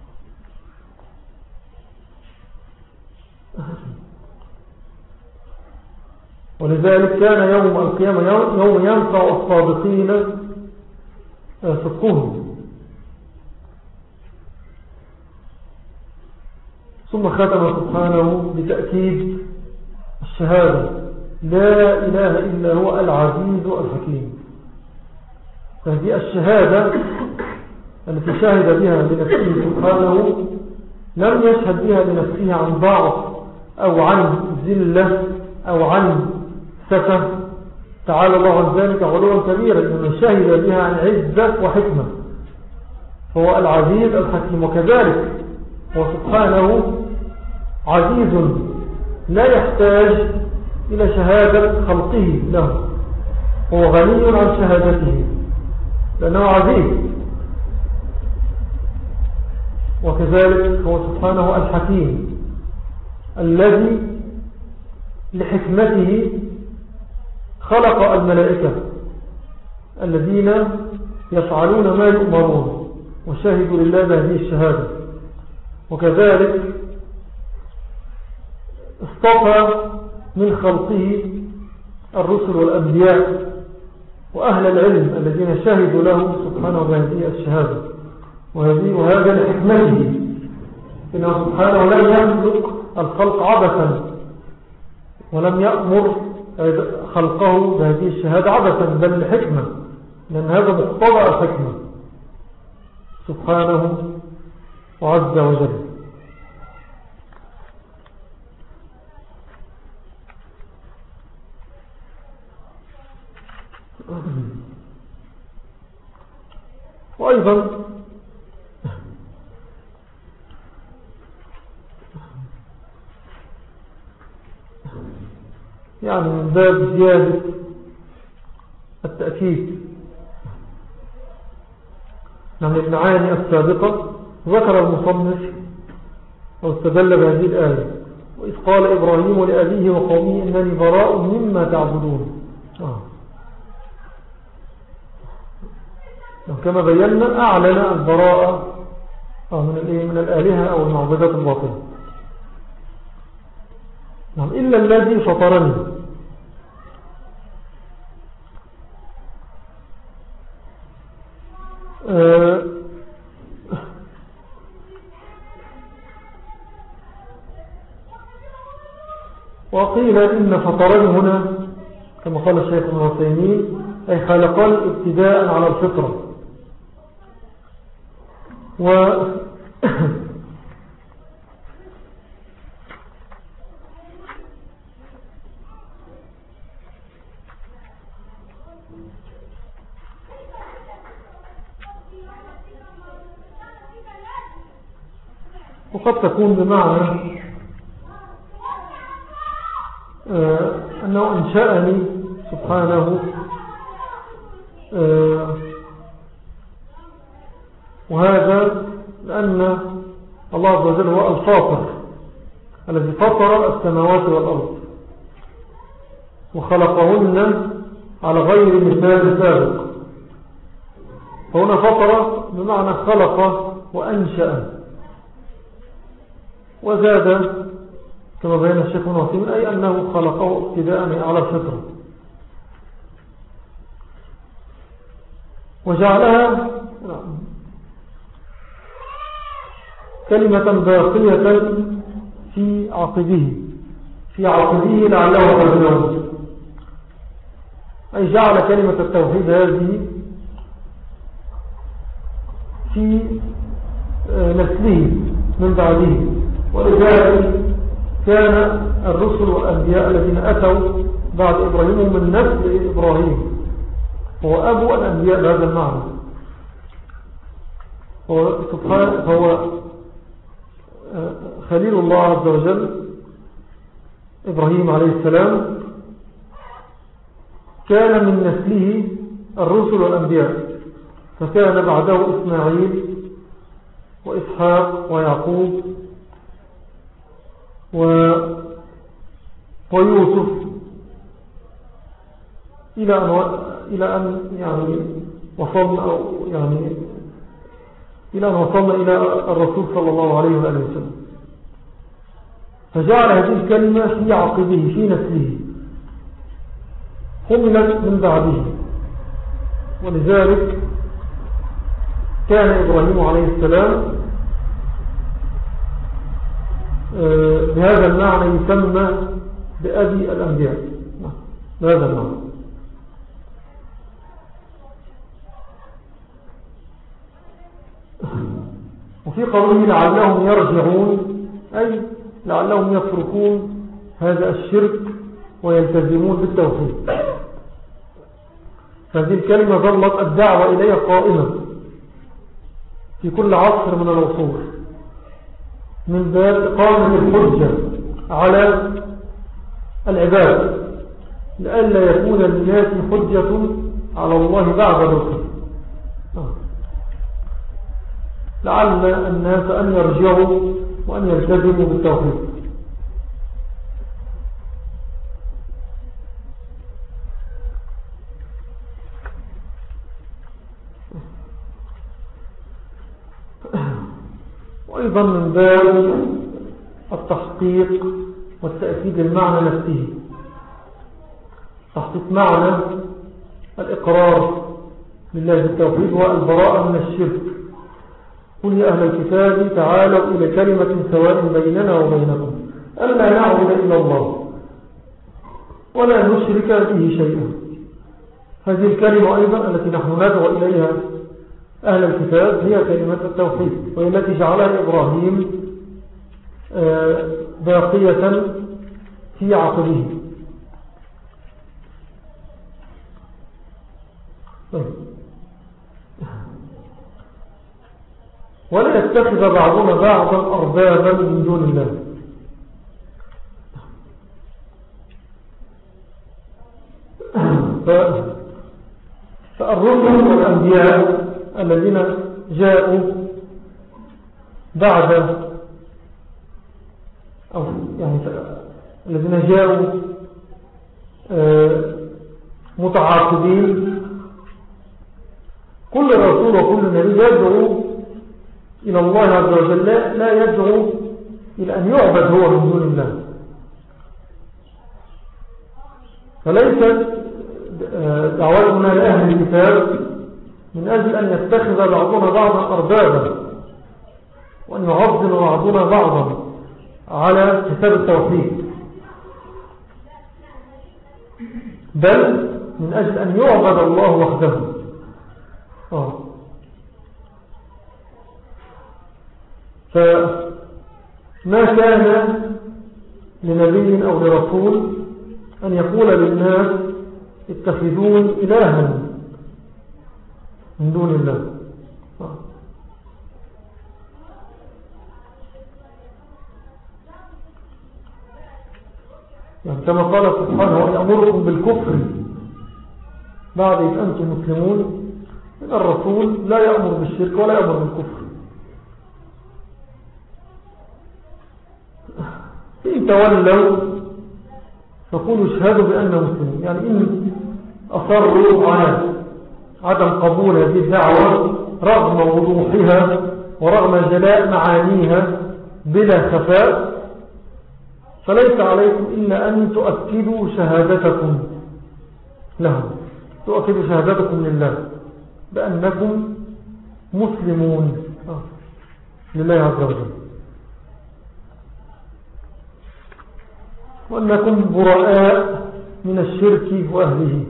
ولذلك كان يوم القيامة يوم ينفع الصادقين صدقهم. ثم ختم سبحانه بتأكيد الشهادة: لا إله إلا هو العزيز الحكيم. فهذه الشهادة التي شهد بها لنفسه سبحانه لم يشهد بها لنفسه عن ضعف أو عن ذلة أو عن سفه، تعالى الله عن ذلك علوا كبيرا، إنما شهد بها عن عزة وحكمة، فهو العزيز الحكيم. وكذلك هو سبحانه عزيز لا يحتاج إلى شهادة خلقه له، هو غني عن شهادته لأنه عزيز. وكذلك هو سبحانه الحكيم الذي لحكمته خلق الملائكة الذين يفعلون ما يؤمرون وشهدوا لله بهذه الشهادة. وكذلك اصطفى من خلقه الرسل والأنبياء وأهل العلم الذين شهدوا له سبحانه بهذه الشهادة، وهذا لحكمته، إنه سبحانه لم يخلق الخلق عبثا، ولم يأمر خلقه بهذه الشهادة عبثا، بل لحكمة، لأن هذا مقتضى الحكمة سبحانه وعز وجل. وأيضا يعني من باب زيادة التأكيد من المعاني السابقة، ذكر المصنف واستدل بهذه الآية: وإذ قال إبراهيم لأبيه وقومه إنني براء مما تعبدون. آه. كما بينا أعلن البراءة من من الآلهة أو المعبودات الباطلة. نعم، إلا الذي فطرني. أه وقيل إن فطرني هنا كما قال الشيخ ابن عثيمين أي خلقني ابتداء على الفطرة. و وقد تكون بمعنى آه أنه أنشأني سبحانه، آه وهذا لأن الله عز وجل هو الفاطر الذي فطر السماوات والأرض وخلقهن على غير مثال سابق. فهنا فطر بمعنى خلق وأنشأ، وزاد كما بين الشيخ ابن عثيمين أي أنه خلقه ابتداء على الفطرة وجعلها كلمة باقية في عقبه في عقبه لعله يرجعون، أي جعل كلمة التوحيد هذه في نسله من بعده. ولذلك كان الرسل والأنبياء الذين أتوا بعد إبراهيم من نسل إبراهيم، هو أبو الأنبياء بهذا المعنى. هو سبحانه فهو خليل الله عز وجل إبراهيم عليه السلام كان من نسله الرسل والأنبياء، فكان بعده إسماعيل وإسحاق ويعقوب و... ويوسف إلى أن, و... إلى أن يعني وصلنا أو يعني إلى أن وصلنا إلى الرسول صلى الله عليه وآله وسلم. فجعل هذه الكلمة في عقبه في نسله حملت من بعده، ولذلك كان إبراهيم عليه السلام بهذا المعنى يسمى بأبي الأنبياء بهذا المعنى. وفي قوله لعلهم يرجعون أي لعلهم يتركون هذا الشرك ويلتزمون بالتوحيد. هذه الكلمة ظلت الدعوة إليها قائمة في كل عصر من العصور من باب إقامة الحجة على العباد لئلا يكون للناس حجة على الله بعد الرسل، لعل الناس أن يرجعوا وأن يلتزموا بالتوحيد. وأيضا من باب التحقيق والتأكيد المعنى نفسه، تحقيق معنى الإقرار لله بالتوحيد والبراءة من الشرك. قل يا أهل الكتاب تعالوا إلى كلمة سواء بيننا وبينكم ألا نعبد إلا الله ولا نشرك به شيئا. هذه الكلمة أيضا التي نحن ندعو إليها أهل الكتاب هي كلمة التوحيد، وهي التي جعلها إبراهيم باقية في عقبه. ولا يتخذ بعضنا بعضا أربابا من دون الله. فالرسل والأنبياء الذين جاءوا بعد أو يعني الذين جاءوا متعاقبين، كل رسول وكل نبي يدعو إلى الله عز وجل، لا يدعو إلى أن يعبد هو من دون الله. فليست دعوتنا لأهل الكتاب من أجل أن يتخذ بعضنا بعضا أربابا وأن يعظم بعضنا بعضا على حساب التوحيد، بل من أجل أن يعبد الله وحده. آه. فما كان لنبي أو لرسول أن يقول للناس اتخذون إلها من دون الله. يعني كما قال سبحانه يأمركم بالكفر بعد إذ أنتم مسلمون، إن الرسول لا يأمر بالشرك ولا يأمر بالكفر. إن تولوا فقولوا اشهدوا بأننا مسلمون، يعني إن أصروا على عدم قبول هذه الدعوة رغم وضوحها ورغم جلاء معانيها بلا خفاء، فليس عليكم إلا أن تؤكدوا شهادتكم لهم، تؤكدوا شهادتكم لله بأنكم مسلمون لله عز وجل، وأنكم براء من الشرك وأهله.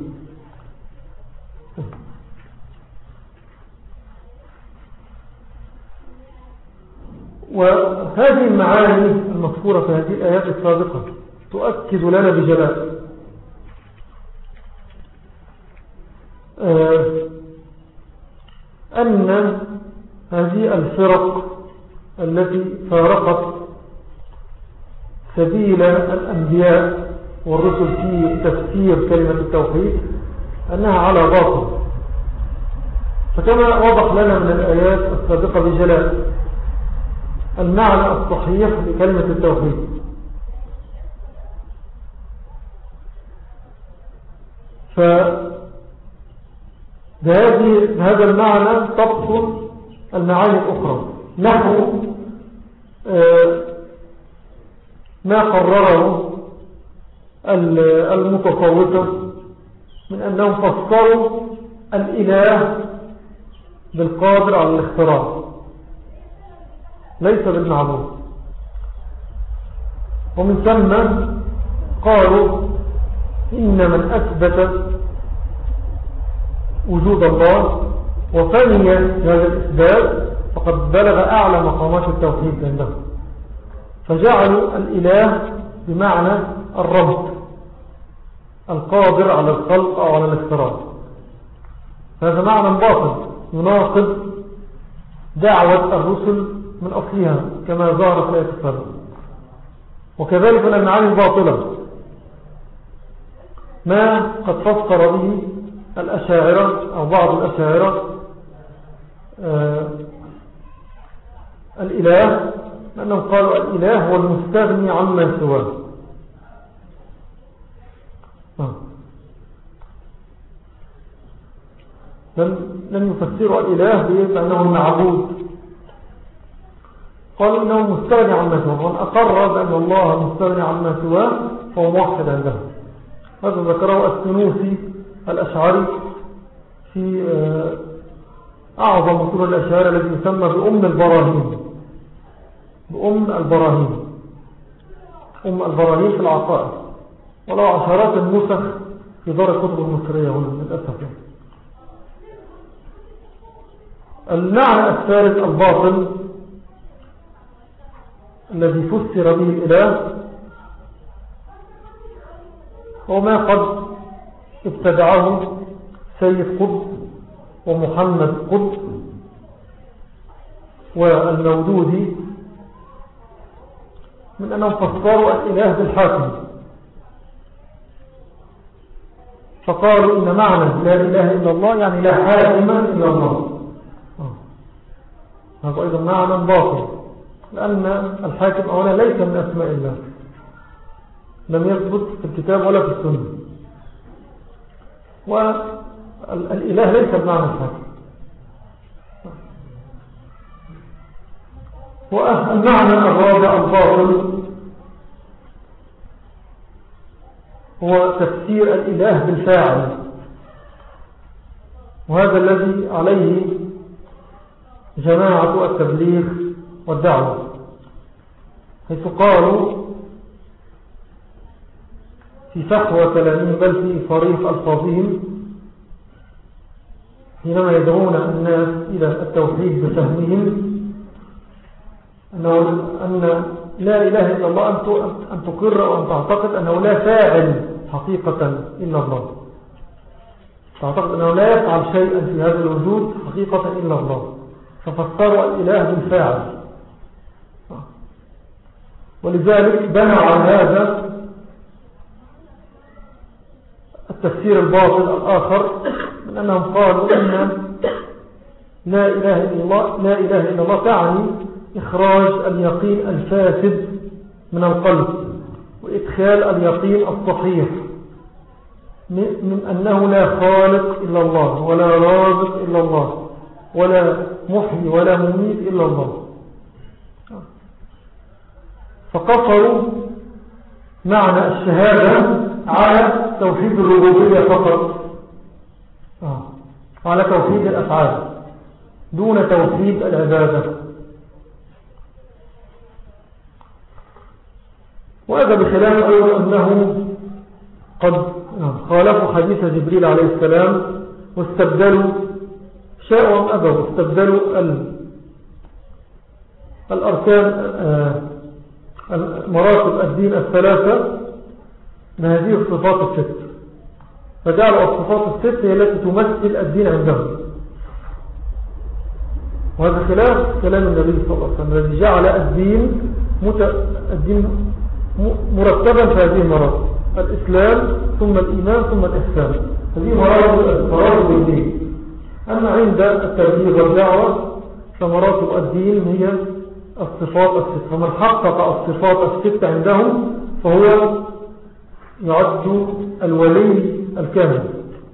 وهذه المعاني المذكورة في هذه الآيات السابقة تؤكد لنا بجلاء أن هذه الفرق التي فارقت سبيل الأنبياء والرسل في تفسير كلمة التوحيد أنها على باطل. فكما وضح لنا من الآيات السابقة بجلاء المعنى الصحيح لكلمة التوحيد، فهذا المعنى تبطل المعاني الأخرى، نحو ما قرره المتصوفة من أنهم فسروا الإله بالقادر على الاختراع ليس بالمعبود، ومن ثم قالوا إن من أثبت وجود الله وفني هذا الإثبات فقد بلغ أعلى مقامات التوحيد عندهم، فجعلوا الإله بمعنى الرب القادر على الخلق أو على الاختراع. هذا معنى باطل يناقض دعوة الرسل من أصلها كما ظهر في الآية السابقة. وكذلك من المعاني الباطلة ما قد فسر به الأشاعرة أو بعض الأشاعرة آه الإله، لأنهم قالوا الإله هو المستغني عما سواه. آه. لم يفسروا الإله بأنه المعبود، قالوا إنه مستغني عما سواه، وأن أقر بأن الله مستغني عما سواه فهو موحد عنده. هذا ذكره السنوسي الأشعري في أعظم أصول الأشعار الذي يسمى بأم البراهين، بأم البراهين أم البراهين في العقائد، ولو عشرات النسخ في دار الكتب المصرية هنا للأسف. المعنى الثالث الباطل الذي فسر به الإله هو ما قد ابتدعه سيد قطب ومحمد قطب والمودودي من أنهم فسروا الإله بالحاكم، فقالوا إن معنى لا إله إلا الله يعني لا حاكم إلا الله. هذا أيضا معنى باطل، لأن الحاكم أولا ليس من أسماء الله، لم يثبت في الكتاب ولا في السنة، والإله ليس بمعنى الحاكم. والمعنى الرابع الباطل هو تفسير الإله بالفاعل، وهذا الذي عليه جماعة التبليغ والدعوة، حيث قالوا في فحوى كلامهم بل في صريح ألفاظهم حينما يدعون الناس إلى التوحيد بفهمهم أنه أن لا إله إلا الله أن تقر وأن تعتقد أنه لا فاعل حقيقة إلا الله، تعتقد أنه لا يفعل شيئا في هذا الوجود حقيقة إلا الله، ففسروا الإله بالفاعل. ولذلك بنوا على هذا التفسير الباطل الآخر من أنهم قالوا إن لا إله إلا الله لا إله إلا الله تعني إخراج اليقين الفاسد من القلب وإدخال اليقين الصحيح من أنه لا خالق إلا الله ولا رازق إلا الله ولا محيي ولا مميت إلا الله. فقصروا معنى الشهادة على توحيد الربوبية فقط، على توحيد الأفعال دون توحيد العبادة. وهذا بخلاف أيضا أنه قد خالفوا حديث جبريل عليه السلام واستبدلوا شاءوا أم أبوا استبدلوا الأركان مراتب الدين الثلاثة بهذه الصفات الست، فجعلوا الصفات الست هي التي تمثل الدين عندهم. وهذا خلاف كلام النبي صلى الله عليه وسلم الذي جعل الدين مت... الدين مرتبا في هذه المراتب: الإسلام ثم الإيمان ثم الإحسان. هذه مراتب مراتب الدين. أما عند التبليغ والدعوة فمراتب الدين هي الصفات الست، فمن حقق الصفات الست عندهم فهو يعد الولي الكامل،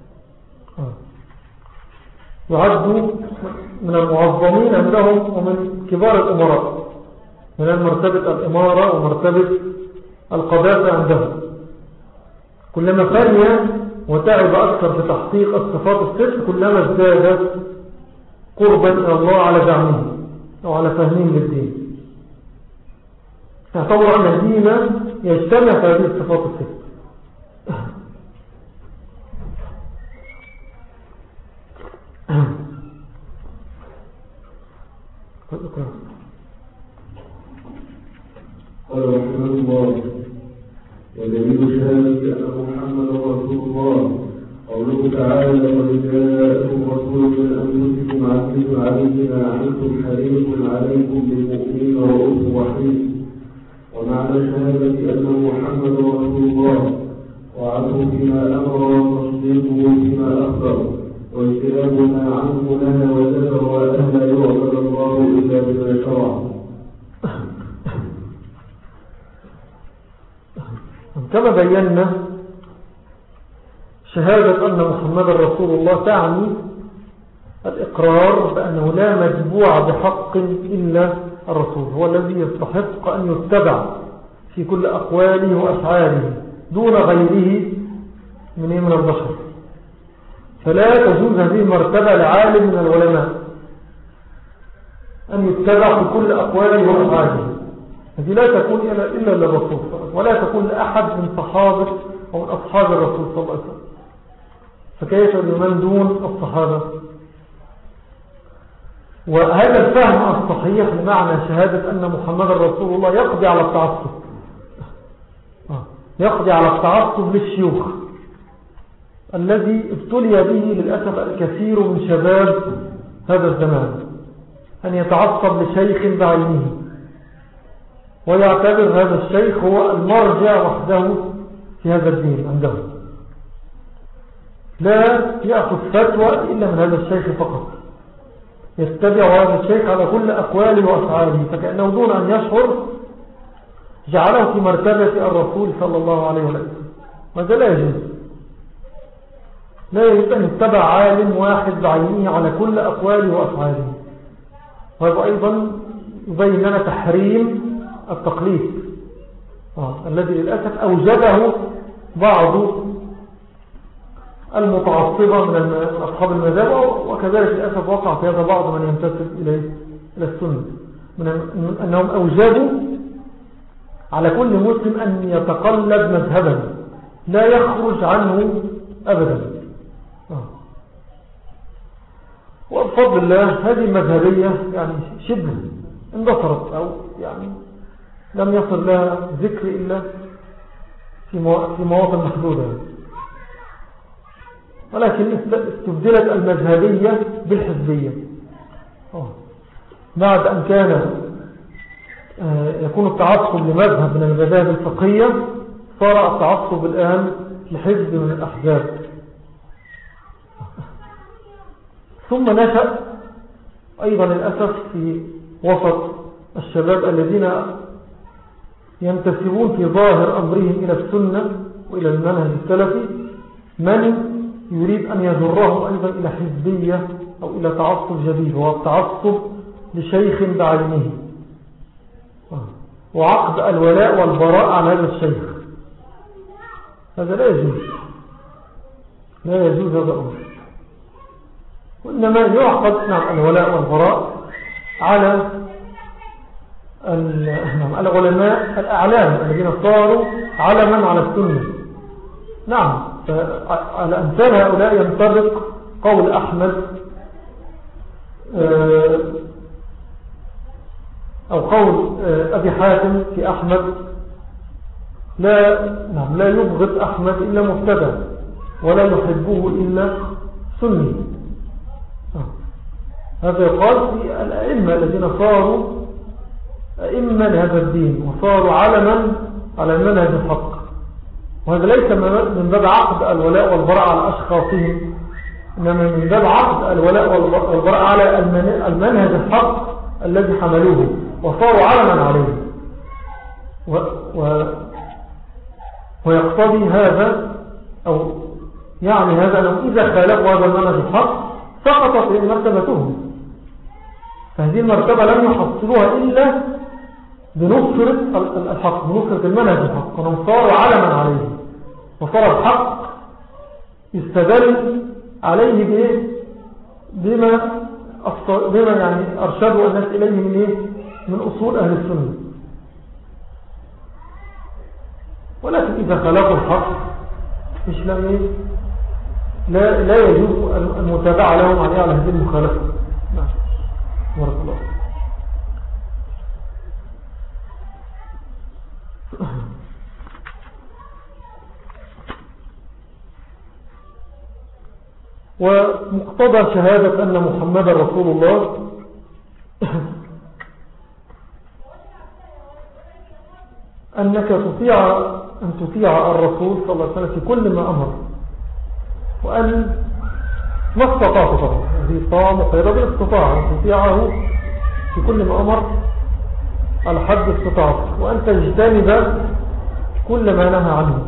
يعد من المعظمين عندهم ومن كبار الأمراء، من مرتبة الإمارة ومرتبة القضاء عندهم. كلما ثانية وتعب أكثر في تحقيق الصفات الست كلما ازداد قربا إلى الله على زعمه أو على فهمهم للدين. يعتبر أن الدين يجتمع في هذه الصفات الست. قال رحمه الله: ودليل شهادة أن محمدا رسول الله قوله تعالى: لقد جاءكم رسول من أنفسكم عزيز عليه ما عنتم حريص عليكم بالمؤمنين رؤوف رحيم. ومعنى شهادة أن محمدا رسول الله طاعته فيما أمر وتصديقه فيما أخبر واجتناب ما عنه نهى وزجر وأن لا يعبد الله إلا بما شرع. كما بينا شهادة أن محمد رسول الله تعني الإقرار بأنه لا متبوع بحق إلا الرسول، هو الذي يستحق أن يتبع في كل أقواله وأفعاله دون غيره من من البشر. فلا تجوز هذه المرتبة لعالم من العلماء أن يتبع في كل أقواله وأفعاله، هذه لا تكون إلا للرسول ولا تكون لأحد من صحابة أو من أصحاب الرسول صلى الله عليه وسلم، فكيف لمن دون الصحابة؟ وهذا الفهم الصحيح لمعنى شهادة أن محمد رسول الله يقضي على التعصب، يقضي على التعصب للشيوخ الذي ابتلي به للأسف الكثير من شباب هذا الزمان، أن يتعصب لشيخ بعينه ويعتبر هذا الشيخ هو المرجع وحده في هذا الدين عنده، لا يأخذ فتوى إلا من هذا الشيخ فقط، يتبع هذا الشيخ على كل أقواله وأفعاله، فكأنه دون أن يشعر جعله في مرتبة الرسول صلى الله عليه وسلم. وهذا لا يجوز، لا يجوز أن يتبع عالم واحد بعينه على كل أقواله وأفعاله. وهذا أيضا يبين لنا تحريم التقليد آه. الذي للأسف أوجبه بعض المتعصبة من أصحاب المذهب، وكذلك للأسف وقع في هذا بعض من ينتسب إليه إلى السنة، من أنهم أوجبوا على كل مسلم أن يتقلد مذهبا لا يخرج عنه أبدا. آه. وبفضل الله هذه المذهبية يعني شبه اندثرت، أو يعني لم يصل لها ذكر إلا في مواطن محدودة، ولكن استبدلت المذهبية بالحزبية. بعد أن كان يكون التعصب لمذهب من المذاهب الفقهية، صار التعصب الآن لحزب من الأحزاب. ثم نشأ أيضا للأسف في وسط الشباب الذين ينتسبون في ظاهر أمرهم إلى السنة وإلى المنهج السلفي من يريد أن يجرهم أيضا إلى حزبية أو إلى تعصب جديد، وهو التعصب لشيخ بعينه وعقد الولاء والبراء على هذا الشيخ. هذا لا يجوز، لا يجوز هذا الأمر. وإنما يعقد نعم الولاء والبراء على العلماء الأعلام الذين صاروا علما على السنة. نعم، على أمثال هؤلاء ينطبق قول أحمد أو قول أبي حاتم في أحمد: لا, نعم لا يبغض أحمد إلا مبتدع ولا يحبه إلا سني. هذا يقال في الأئمة الذين صاروا أئمة لهذا الدين وصاروا علما على المنهج الحق. وهذا ليس من باب عقد الولاء والبراء على أشخاصهم، إنما من باب عقد الولاء والبراء على المنهج الحق الذي حملوه وصاروا علما عليه. و و ويقتضي هذا أو يعني هذا أنهم إذا خالفوا هذا المنهج الحق سقطت مرتبتهم. فهذه المرتبة لم يحصلوها إلا بنصرة الحق، بنصرة المنهج الحق، وهم صاروا علما عليه وصار الحق يستدل عليه بإيه؟ بما, بما يعني أرشدوا الناس إليه من, إيه؟ من أصول أهل السنة. ولكن إذا خلقوا الحق مش لم إيه؟ لا, لا يجوز المتابعة لهم عليه على هذه المخالفة. نعم بارك الله. ومقتضى شهادة أن محمد رسول الله أنك تطيع أن تطيع الرسول صلى الله عليه وسلم في كل ما أمر، وأن ما استطاعت طبعا هذه طاعة مقيدة بالاستطاعة أن تطيعه في كل ما أمر على حد استطاعته، وأن تجتنب كل ما نهى عنه،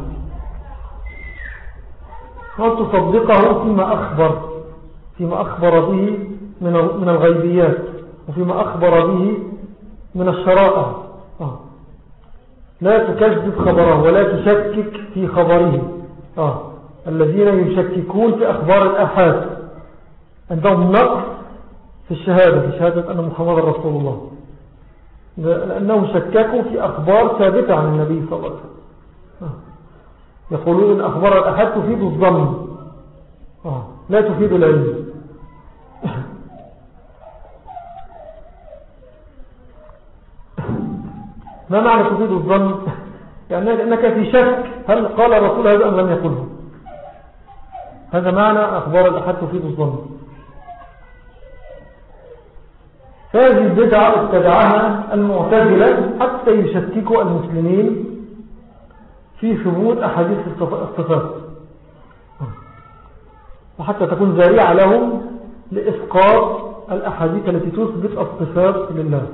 وأن تصدقه فيما أخبر فيما أخبر به من الغيبيات وفيما أخبر به من الشرائع. آه. لا تكذب خبره ولا تشكك في خبره. آه. الذين يشككون في أخبار الآحاد عندهم نقص في الشهادة، في شهادة أن محمد رسول الله، لأنهم شككوا في أخبار ثابتة عن النبي صلى الله عليه وسلم. آه. يقولون إن أخبار الآحاد تفيد الظن آه. لا تفيد العلم. ما معنى تفيد الظن؟ يعني أنك في شك هل قال الرسول هذا أم لم يقله. هذا معنى أخبار الأحد تفيد الظن. فهذه البدعة ابتدعها المعتزلة حتى يشككوا المسلمين في ثبوت أحاديث الصفات، وحتى تكون ذريعة لهم لإسقاط الأحاديث التي تثبت الصفات لله.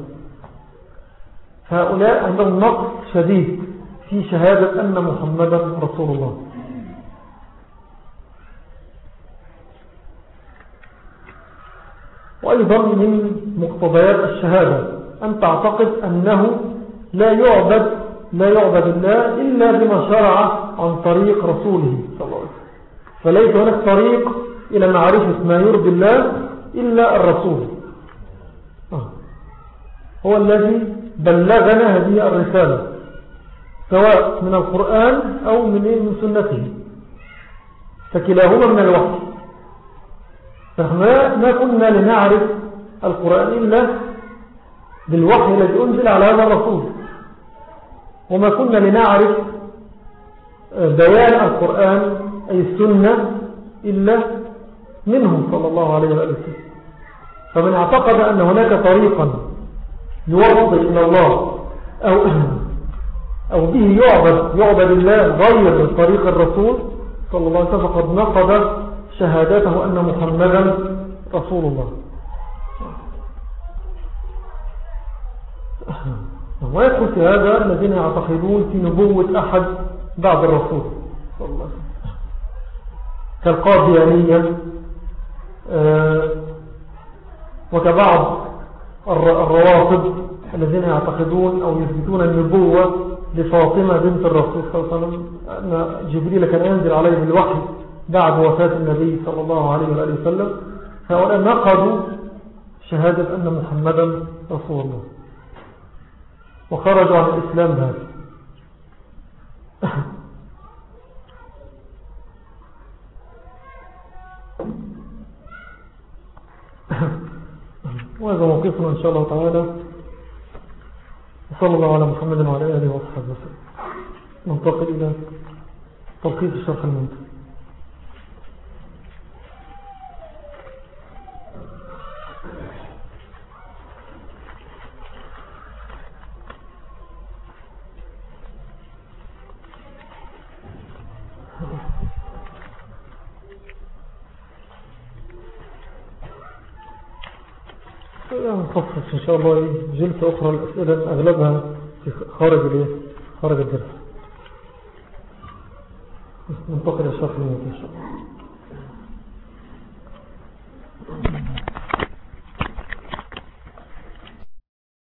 فهؤلاء عندهم نقص شديد في شهادة أن محمدا رسول الله. وأيضا من مقتضيات الشهادة أن تعتقد أنه لا يعبد لا يعبد الله إلا بما شرع عن طريق رسوله صلى الله عليه وسلم. فليس هناك طريق إلى معرفة ما يرضي الله إلا الرسول. هو الذي بلغنا هذه الرسالة سواء من القرآن أو من سنته، فكلاهما من الوحي. فما ما كنا لنعرف القرآن إلا بالوحي الذي أنزل على هذا الرسول، وما كنا لنعرف بيان القرآن أي السنة إلا منه صلى الله عليه وسلم. فمن اعتقد أن هناك طريقا يوصل إلى الله أو, أو به يعبد, يعبد الله غير طريق الرسول صلى الله عليه وسلم فقد نقض شهادته أن محمدا رسول الله. ويدخل في هذا الذين يعتقدون في نبوة أحد بعد الرسول صلى الله عليه وسلم كالقاديانية وكبعض الروافض الذين يعتقدون أو يثبتون النبوة لفاطمة بنت الرسول صلى الله عليه وسلم أن جبريل كان ينزل عليه بالوحي بعد وفاة النبي صلى الله عليه وآله وسلم. فهؤلاء نقضوا شهادة أن محمدا رسول الله وخرجوا عن الإسلام بهذا. وهذا موقفنا إن شاء الله تعالى. صلى الله على محمد وعلى آله وصحبه وسلم. ننتقل إلى تلخيص الشرح الممتع. نخصص إن شاء الله جلسة أخرى الأسئلة أغلبها في خارج خارج الدرس. ننتقل إلى الشرح الممتع إن شاء الله.